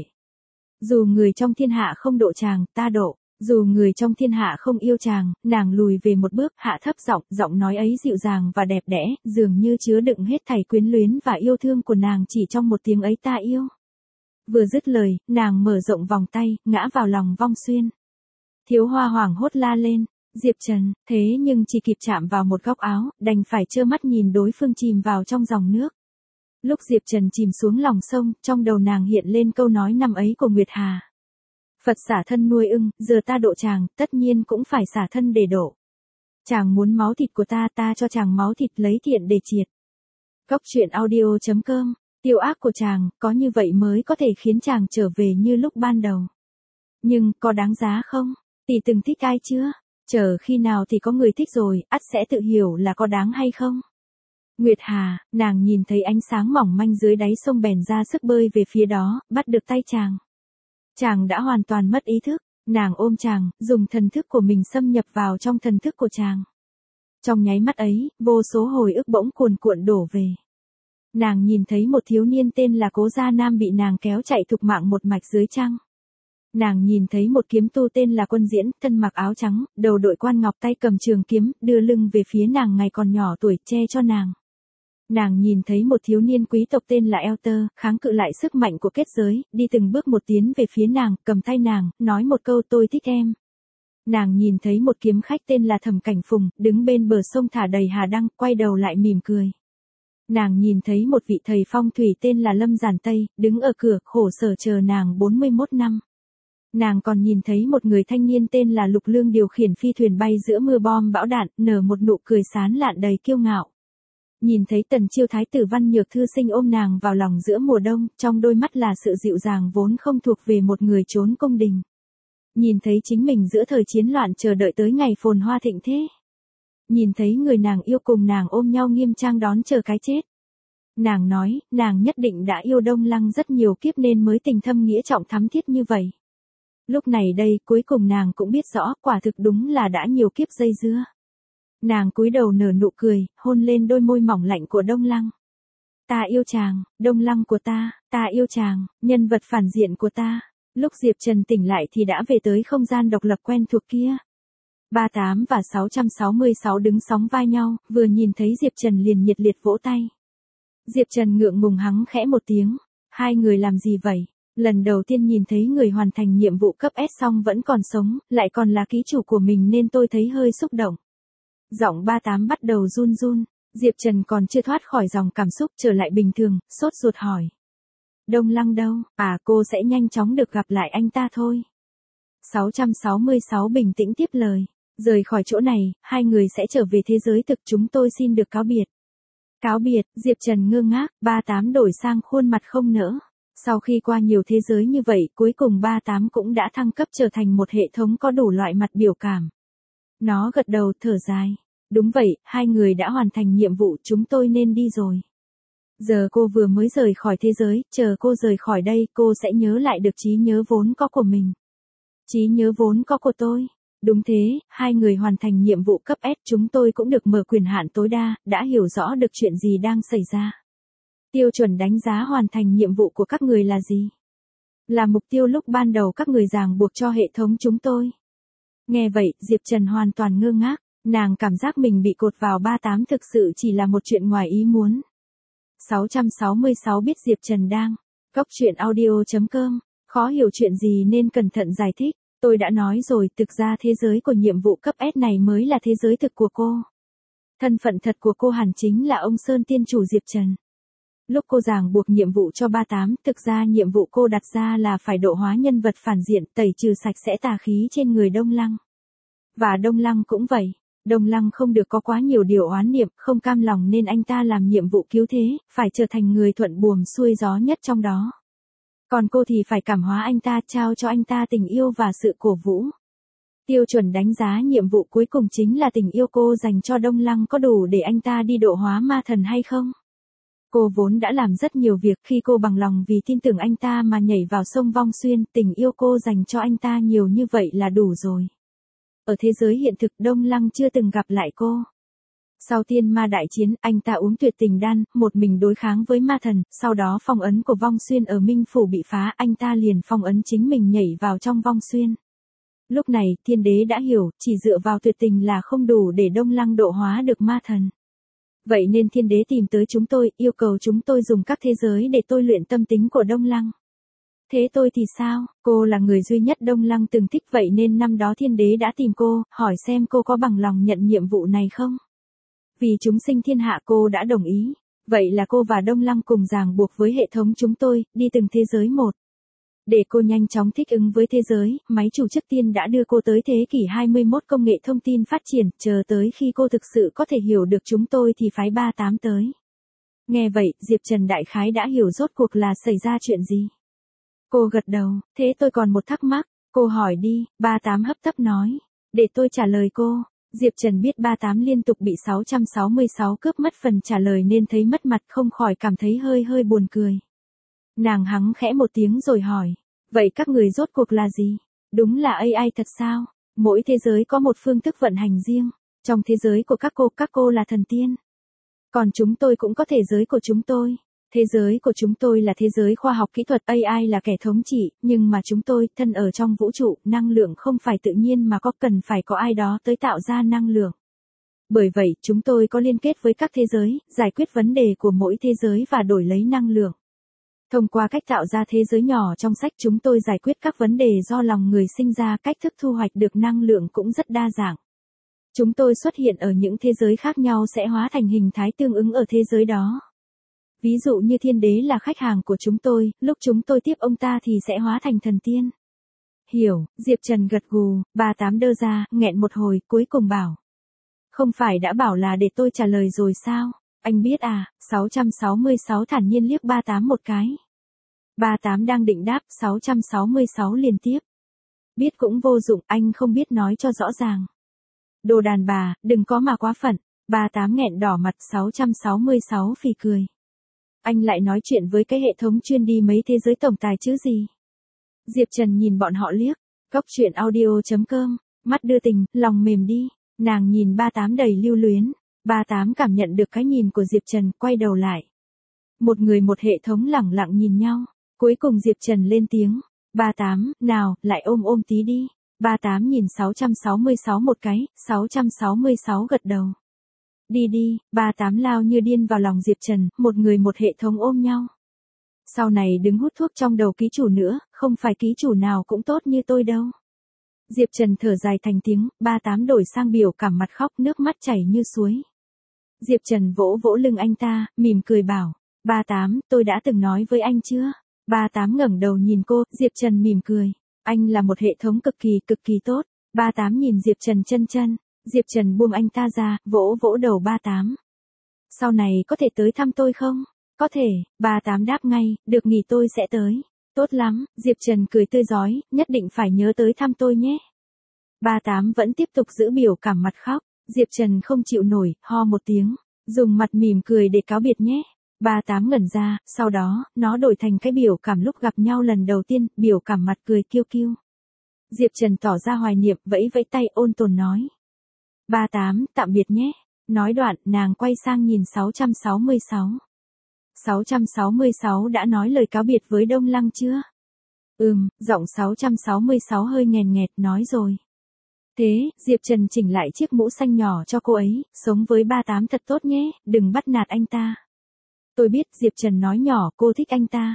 Dù người trong thiên hạ không độ chàng, ta độ. Dù người trong thiên hạ không yêu chàng, nàng lùi về một bước, hạ thấp giọng, giọng nói ấy dịu dàng và đẹp đẽ, dường như chứa đựng hết thảy quyến luyến và yêu thương của nàng chỉ trong một tiếng ấy ta yêu. Vừa dứt lời, nàng mở rộng vòng tay, ngã vào lòng Vong Xuyên. Thiếu Hoa hoảng hốt la lên, Diệp Trần, thế nhưng chỉ kịp chạm vào một góc áo, đành phải trơ mắt nhìn đối phương chìm vào trong dòng nước. Lúc Diệp Trần chìm xuống lòng sông, trong đầu nàng hiện lên câu nói năm ấy của Nguyệt Hà. Phật xả thân nuôi ưng, giờ ta độ chàng, tất nhiên cũng phải xả thân để độ. Chàng muốn máu thịt của ta, ta cho chàng máu thịt lấy thiện để triệt. Góc truyện audio chấm com, tiêu ác của chàng, có như vậy mới có thể khiến chàng trở về như lúc ban đầu. Nhưng, có đáng giá không? Tỷ từng thích ai chưa? Chờ khi nào thì có người thích rồi, ắt sẽ tự hiểu là có đáng hay không? Nguyệt Hà, nàng nhìn thấy ánh sáng mỏng manh dưới đáy sông bèn ra sức bơi về phía đó, bắt được tay chàng. Chàng đã hoàn toàn mất ý thức, nàng ôm chàng, dùng thần thức của mình xâm nhập vào trong thần thức của chàng. Trong nháy mắt ấy, vô số hồi ức bỗng cuồn cuộn đổ về. Nàng nhìn thấy một thiếu niên tên là Cố Gia Nam bị nàng kéo chạy thục mạng một mạch dưới trăng. Nàng nhìn thấy một kiếm tu tên là Quân Diễn, thân mặc áo trắng, đầu đội quan ngọc, tay cầm trường kiếm, đưa lưng về phía nàng ngày còn nhỏ tuổi, che cho nàng. Nàng nhìn thấy một thiếu niên quý tộc tên là Elter, kháng cự lại sức mạnh của kết giới, đi từng bước một tiến về phía nàng, cầm tay nàng, nói một câu tôi thích em. Nàng nhìn thấy một kiếm khách tên là Thẩm Cảnh Phùng, đứng bên bờ sông thả đầy hà đăng, quay đầu lại mỉm cười. Nàng nhìn thấy một vị thầy phong thủy tên là Lâm Giản Tây, đứng ở cửa, khổ sở chờ nàng bốn mươi mốt năm. Nàng còn nhìn thấy một người thanh niên tên là Lục Lương điều khiển phi thuyền bay giữa mưa bom bão đạn, nở một nụ cười sán lạn đầy kiêu ngạo. Nhìn thấy Tần Chiêu Thái tử Văn Nhược Thư Sinh ôm nàng vào lòng giữa mùa đông, trong đôi mắt là sự dịu dàng vốn không thuộc về một người trốn cung đình. Nhìn thấy chính mình giữa thời chiến loạn chờ đợi tới ngày phồn hoa thịnh thế. Nhìn thấy người nàng yêu cùng nàng ôm nhau nghiêm trang đón chờ cái chết. Nàng nói, nàng nhất định đã yêu Đông Lăng rất nhiều kiếp nên mới tình thâm nghĩa trọng thắm thiết như vậy. Lúc này đây, cuối cùng nàng cũng biết rõ, quả thực đúng là đã nhiều kiếp dây dưa. Nàng cúi đầu nở nụ cười, hôn lên đôi môi mỏng lạnh của Đông Lăng. Ta yêu chàng, Đông Lăng của ta, ta yêu chàng, nhân vật phản diện của ta. Lúc Diệp Trần tỉnh lại thì đã về tới không gian độc lập quen thuộc kia. ba mươi tám và sáu trăm sáu mươi sáu đứng sóng vai nhau, vừa nhìn thấy Diệp Trần liền nhiệt liệt vỗ tay. Diệp Trần ngượng ngùng hắng khẽ một tiếng. hai người làm gì vậy? Lần đầu tiên nhìn thấy người hoàn thành nhiệm vụ cấp S xong vẫn còn sống, lại còn là ký chủ của mình nên tôi thấy hơi xúc động. Giọng ba tám bắt đầu run run, Diệp Trần còn chưa thoát khỏi dòng cảm xúc trở lại bình thường, sốt ruột hỏi. Đông Lăng đâu? À, cô sẽ nhanh chóng được gặp lại anh ta thôi. sáu trăm sáu mươi sáu bình tĩnh tiếp lời. Rời khỏi chỗ này, hai người sẽ trở về thế giới thực, chúng tôi xin được cáo biệt. Cáo biệt, Diệp Trần ngơ ngác, ba tám đổi sang khuôn mặt không nỡ. Sau khi qua nhiều thế giới như vậy, cuối cùng ba tám cũng đã thăng cấp trở thành một hệ thống có đủ loại mặt biểu cảm. Nó gật đầu thở dài. Đúng vậy, hai người đã hoàn thành nhiệm vụ, chúng tôi nên đi rồi. Giờ cô vừa mới rời khỏi thế giới, chờ cô rời khỏi đây, cô sẽ nhớ lại được trí nhớ vốn có của mình. Trí nhớ vốn có của tôi. Đúng thế, hai người hoàn thành nhiệm vụ cấp S, chúng tôi cũng được mở quyền hạn tối đa, đã hiểu rõ được chuyện gì đang xảy ra. Tiêu chuẩn đánh giá hoàn thành nhiệm vụ của các người là gì? Là mục tiêu lúc ban đầu các người ràng buộc cho hệ thống chúng tôi. Nghe vậy, Diệp Trần hoàn toàn ngơ ngác, nàng cảm giác mình bị cột vào ba tám thực sự chỉ là một chuyện ngoài ý muốn. sáu trăm sáu mươi sáu biết Diệp Trần đang cốc truyện audio chấm com, khó hiểu chuyện gì nên cẩn thận giải thích. Tôi đã nói rồi, thực ra thế giới của nhiệm vụ cấp S này mới là thế giới thực của cô. Thân phận thật của cô hẳn chính là ông Sơn Tiên Chủ Diệp Trần. Lúc cô ràng buộc nhiệm vụ cho ba tám, thực ra nhiệm vụ cô đặt ra là phải độ hóa nhân vật phản diện, tẩy trừ sạch sẽ tà khí trên người Đông Lăng. Và Đông Lăng cũng vậy. Đông Lăng không được có quá nhiều điều oán niệm, không cam lòng nên anh ta làm nhiệm vụ cứu thế, phải trở thành người thuận buồm xuôi gió nhất trong đó. Còn cô thì phải cảm hóa anh ta, trao cho anh ta tình yêu và sự cổ vũ. Tiêu chuẩn đánh giá nhiệm vụ cuối cùng chính là tình yêu cô dành cho Đông Lăng có đủ để anh ta đi độ hóa ma thần hay không? Cô vốn đã làm rất nhiều việc, khi cô bằng lòng vì tin tưởng anh ta mà nhảy vào sông Vong Xuyên, tình yêu cô dành cho anh ta nhiều như vậy là đủ rồi. Ở thế giới hiện thực, Đông Lăng chưa từng gặp lại cô. Sau tiên ma đại chiến, anh ta uống tuyệt tình đan, một mình đối kháng với ma thần, sau đó phong ấn của Vong Xuyên ở Minh Phủ bị phá, anh ta liền phong ấn chính mình nhảy vào trong Vong Xuyên. Lúc này, thiên đế đã hiểu, chỉ dựa vào tuyệt tình là không đủ để Đông Lăng độ hóa được ma thần. Vậy nên thiên đế tìm tới chúng tôi, yêu cầu chúng tôi dùng các thế giới để tôi luyện tâm tính của Đông Lăng. Thế tôi thì sao? Cô là người duy nhất Đông Lăng từng thích, vậy nên năm đó thiên đế đã tìm cô, hỏi xem cô có bằng lòng nhận nhiệm vụ này không? Vì chúng sinh thiên hạ cô đã đồng ý. Vậy là cô và Đông Lăng cùng ràng buộc với hệ thống chúng tôi, đi từng thế giới một. Để cô nhanh chóng thích ứng với thế giới, máy chủ trước tiên đã đưa cô tới thế kỷ hai mươi mốt, công nghệ thông tin phát triển, chờ tới khi cô thực sự có thể hiểu được chúng tôi thì phái ba tám tới. Nghe vậy, Diệp Trần đại khái đã hiểu rốt cuộc là xảy ra chuyện gì. Cô gật đầu, thế tôi còn một thắc mắc, cô hỏi đi, ba tám hấp tấp nói. Để tôi trả lời cô. Diệp Trần biết ba tám liên tục bị sáu trăm sáu mươi sáu cướp mất phần trả lời nên thấy mất mặt, không khỏi cảm thấy hơi hơi buồn cười. Nàng hắng khẽ một tiếng rồi hỏi, vậy các người rốt cuộc là gì? Đúng là a i thật sao? Mỗi thế giới có một phương thức vận hành riêng. Trong thế giới của các cô, các cô là thần tiên. Còn chúng tôi cũng có thế giới của chúng tôi. Thế giới của chúng tôi là thế giới khoa học kỹ thuật, a i là kẻ thống trị, nhưng mà chúng tôi, thân ở trong vũ trụ, năng lượng không phải tự nhiên mà có, cần phải có ai đó tới tạo ra năng lượng. Bởi vậy, chúng tôi có liên kết với các thế giới, giải quyết vấn đề của mỗi thế giới và đổi lấy năng lượng. Thông qua cách tạo ra thế giới nhỏ trong sách, chúng tôi giải quyết các vấn đề do lòng người sinh ra, cách thức thu hoạch được năng lượng cũng rất đa dạng. Chúng tôi xuất hiện ở những thế giới khác nhau sẽ hóa thành hình thái tương ứng ở thế giới đó. Ví dụ như thiên đế là khách hàng của chúng tôi, lúc chúng tôi tiếp ông ta thì sẽ hóa thành thần tiên. Hiểu, Diệp Trần gật gù, ba tám đơ ra, nghẹn một hồi, cuối cùng bảo. Không phải đã bảo là để tôi trả lời rồi sao? Anh biết à, sáu trăm sáu mươi sáu thản nhiên liếc ba tám một cái. ba tám đang định đáp, sáu trăm sáu mươi sáu liên tiếp. Biết cũng vô dụng, anh không biết nói cho rõ ràng. Đồ đàn bà, đừng có mà quá phận. ba tám nghẹn đỏ mặt, sáu trăm sáu mươi sáu phì cười. Anh lại nói chuyện với cái hệ thống chuyên đi mấy thế giới tổng tài chứ gì? Diệp Trần nhìn bọn họ liếc. Cốc truyện audio chấm com, mắt đưa tình, lòng mềm đi. Nàng nhìn ba tám đầy lưu luyến. ba tám cảm nhận được cái nhìn của Diệp Trần, quay đầu lại. Một người một hệ thống lẳng lặng nhìn nhau. Cuối cùng Diệp Trần lên tiếng. ba tám, nào, lại ôm ôm tí đi. ba tám nhìn sáu trăm sáu mươi sáu một cái, sáu trăm sáu mươi sáu gật đầu. Đi đi, ba tám lao như điên vào lòng Diệp Trần, một người một hệ thống ôm nhau. Sau này đừng hút thuốc trong đầu ký chủ nữa, không phải ký chủ nào cũng tốt như tôi đâu. Diệp Trần thở dài thành tiếng, ba tám đổi sang biểu cảm mặt khóc, nước mắt chảy như suối. Diệp Trần vỗ vỗ lưng anh ta, mỉm cười bảo, ba tám, tôi đã từng nói với anh chưa? ba tám ngẩng đầu nhìn cô, Diệp Trần mỉm cười, anh là một hệ thống cực kỳ cực kỳ tốt. ba tám nhìn Diệp Trần chân chân, Diệp Trần buông anh ta ra, vỗ vỗ đầu ba tám. Sau này có thể tới thăm tôi không? Có thể, ba tám đáp ngay, được nghỉ tôi sẽ tới. Tốt lắm, Diệp Trần cười tươi rói, nhất định phải nhớ tới thăm tôi nhé. ba tám vẫn tiếp tục giữ biểu cảm mặt khóc, Diệp Trần không chịu nổi, ho một tiếng, dùng mặt mỉm cười để cáo biệt nhé. ba tám ngẩn ra, sau đó, nó đổi thành cái biểu cảm lúc gặp nhau lần đầu tiên, biểu cảm mặt cười kiêu kiêu. Diệp Trần tỏ ra hoài niệm, vẫy vẫy tay ôn tồn nói. ba tám, tạm biệt nhé. Nói đoạn, nàng quay sang nhìn sáu trăm sáu mươi sáu. sáu trăm sáu mươi sáu đã nói lời cáo biệt với Đông Lăng chưa? Ừm, giọng sáu trăm sáu mươi sáu hơi nghèn nghẹt, nói rồi. Thế, Diệp Trần chỉnh lại chiếc mũ xanh nhỏ cho cô ấy, sống với ba tám thật tốt nhé, đừng bắt nạt anh ta. Tôi biết, Diệp Trần nói nhỏ, cô thích anh ta.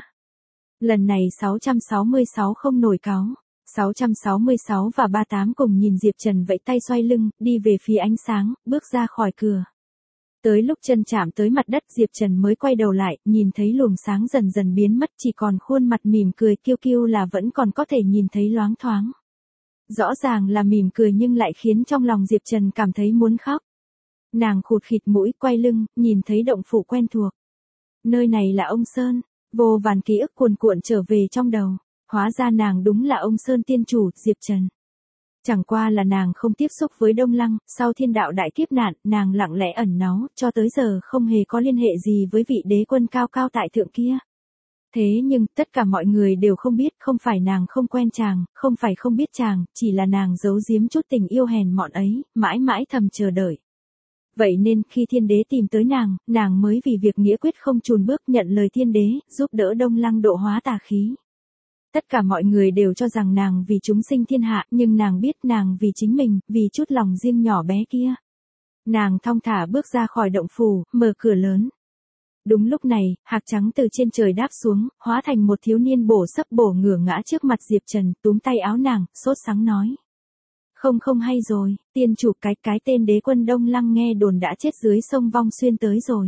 Lần này sáu trăm sáu mươi sáu không nổi cáu. sáu trăm sáu mươi sáu và ba tám cùng nhìn Diệp Trần vẫy tay xoay lưng, đi về phía ánh sáng, bước ra khỏi cửa. Tới lúc chân chạm tới mặt đất, Diệp Trần mới quay đầu lại, nhìn thấy luồng sáng dần dần biến mất, chỉ còn khuôn mặt mỉm cười kiêu kiêu là vẫn còn có thể nhìn thấy loáng thoáng. Rõ ràng là mỉm cười nhưng lại khiến trong lòng Diệp Trần cảm thấy muốn khóc. Nàng khụt khịt mũi, quay lưng, nhìn thấy động phủ quen thuộc. Nơi này là ông Sơn, vô vàn ký ức cuồn cuộn trở về trong đầu. Hóa ra nàng đúng là ông Sơn tiên chủ, Diệp Trần. Chẳng qua là nàng không tiếp xúc với Đông Lăng, sau thiên đạo đại kiếp nạn, nàng lặng lẽ ẩn náu, cho tới giờ không hề có liên hệ gì với vị đế quân cao cao tại thượng kia. Thế nhưng, tất cả mọi người đều không biết, không phải nàng không quen chàng, không phải không biết chàng, chỉ là nàng giấu giếm chút tình yêu hèn mọn ấy, mãi mãi thầm chờ đợi. Vậy nên, khi thiên đế tìm tới nàng, nàng mới vì việc nghĩa quyết không chùn bước nhận lời thiên đế, giúp đỡ Đông Lăng độ hóa tà khí. Tất cả mọi người đều cho rằng nàng vì chúng sinh thiên hạ, nhưng nàng biết nàng vì chính mình, vì chút lòng riêng nhỏ bé kia. Nàng thong thả bước ra khỏi động phủ, mở cửa lớn. Đúng lúc này, hạc trắng từ trên trời đáp xuống, hóa thành một thiếu niên bổ sấp bổ ngửa ngã trước mặt Diệp Trần, túm tay áo nàng, sốt sắng nói. Không không hay rồi, tiên chủ cái cái tên đế quân Đông Lăng nghe đồn đã chết dưới sông Vong Xuyên tới rồi.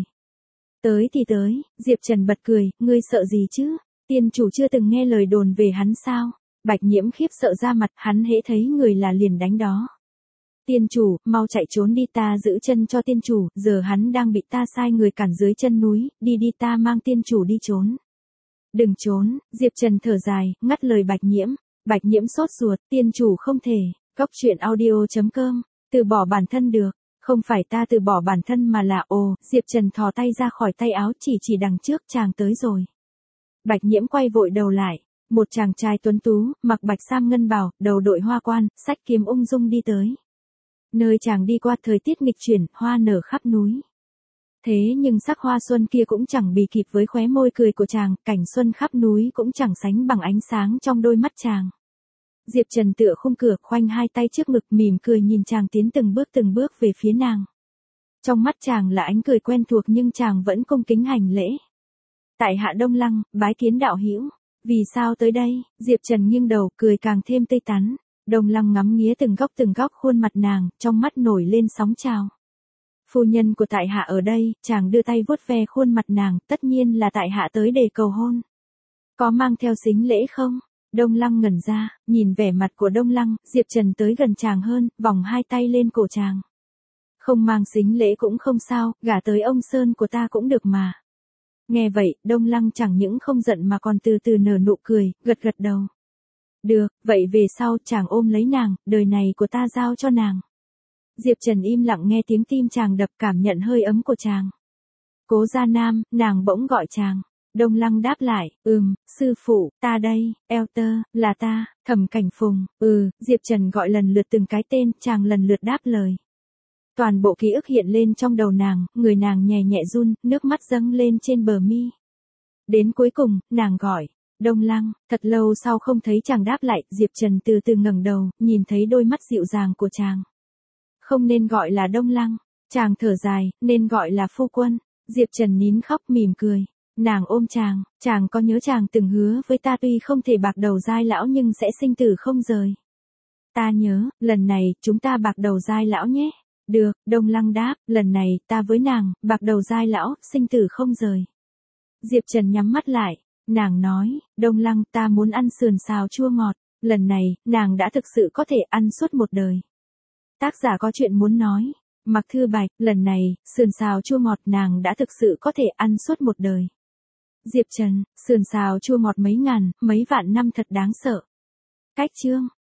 Tới thì tới, Diệp Trần bật cười, ngươi sợ gì chứ? Tiên chủ chưa từng nghe lời đồn về hắn sao? Bạch Nhiễm khiếp sợ ra mặt, hắn hễ thấy người là liền đánh đó. Tiên chủ, mau chạy trốn đi, ta giữ chân cho tiên chủ, giờ hắn đang bị ta sai người cản dưới chân núi, đi đi, ta mang tiên chủ đi trốn. Đừng trốn, Diệp Trần thở dài, ngắt lời Bạch Nhiễm. Bạch Nhiễm sốt ruột, tiên chủ không thể. Cốc truyện audio chấm com, từ bỏ bản thân được. Không phải ta từ bỏ bản thân mà là ồ, Diệp Trần thò tay ra khỏi tay áo, chỉ chỉ đằng trước, chàng tới rồi. Bạch Nhiễm quay vội đầu lại, một chàng trai tuấn tú, mặc bạch sam ngân bào, đầu đội hoa quan, xách kiếm ung dung đi tới. Nơi chàng đi qua thời tiết nghịch chuyển, hoa nở khắp núi. Thế nhưng sắc hoa xuân kia cũng chẳng bì kịp với khóe môi cười của chàng, cảnh xuân khắp núi cũng chẳng sánh bằng ánh sáng trong đôi mắt chàng. Diệp Trần tựa khung cửa, khoanh hai tay trước ngực, mỉm cười nhìn chàng tiến từng bước từng bước về phía nàng. Trong mắt chàng là ánh cười quen thuộc nhưng chàng vẫn cung kính hành lễ. Tại hạ Đông Lăng, bái kiến đạo hữu. Vì sao tới đây? Diệp Trần nghiêng đầu, cười càng thêm tươi tắn. Đông Lăng ngắm nghía từng góc từng góc khuôn mặt nàng, trong mắt nổi lên sóng trào. Phu nhân của tại hạ ở đây, chàng đưa tay vuốt ve khuôn mặt nàng, tất nhiên là tại hạ tới để cầu hôn. Có mang theo sính lễ không? Đông Lăng ngẩn ra, nhìn vẻ mặt của Đông Lăng, Diệp Trần tới gần chàng hơn, vòng hai tay lên cổ chàng. Không mang sính lễ cũng không sao, gả tới ông Sơn của ta cũng được mà. Nghe vậy, Đông Lăng chẳng những không giận mà còn từ từ nở nụ cười, gật gật đầu. Được, vậy về sau chàng ôm lấy nàng, đời này của ta giao cho nàng. Diệp Trần im lặng nghe tiếng tim chàng đập, cảm nhận hơi ấm của chàng. Cố Gia Nam, nàng bỗng gọi chàng. Đông Lăng đáp lại, ừm, sư phụ, ta đây, Elter, là ta, Thẩm Cảnh Phùng, ừ, Diệp Trần gọi lần lượt từng cái tên, chàng lần lượt đáp lời. Toàn bộ ký ức hiện lên trong đầu nàng, người nàng nhẹ nhẹ run, nước mắt dâng lên trên bờ mi. Đến cuối cùng, nàng gọi, Đông Lăng, thật lâu sau không thấy chàng đáp lại, Diệp Trần từ từ ngẩng đầu, nhìn thấy đôi mắt dịu dàng của chàng. Không nên gọi là Đông Lăng, chàng thở dài, nên gọi là phu quân. Diệp Trần nín khóc mỉm cười. Nàng ôm chàng, chàng có nhớ chàng từng hứa với ta tuy không thể bạc đầu dai lão nhưng sẽ sinh tử không rời. Ta nhớ, lần này, chúng ta bạc đầu dai lão nhé. Được, Đông Lăng đáp, lần này, ta với nàng, bạc đầu dai lão, sinh tử không rời. Diệp Trần nhắm mắt lại, nàng nói, Đông Lăng ta muốn ăn sườn xào chua ngọt, lần này, nàng đã thực sự có thể ăn suốt một đời. Tác giả có chuyện muốn nói, Mặc Thư Bạch, lần này, sườn xào chua ngọt nàng đã thực sự có thể ăn suốt một đời. Diệp Trần, sườn xào chua ngọt mấy ngàn, mấy vạn năm thật đáng sợ. Cách chương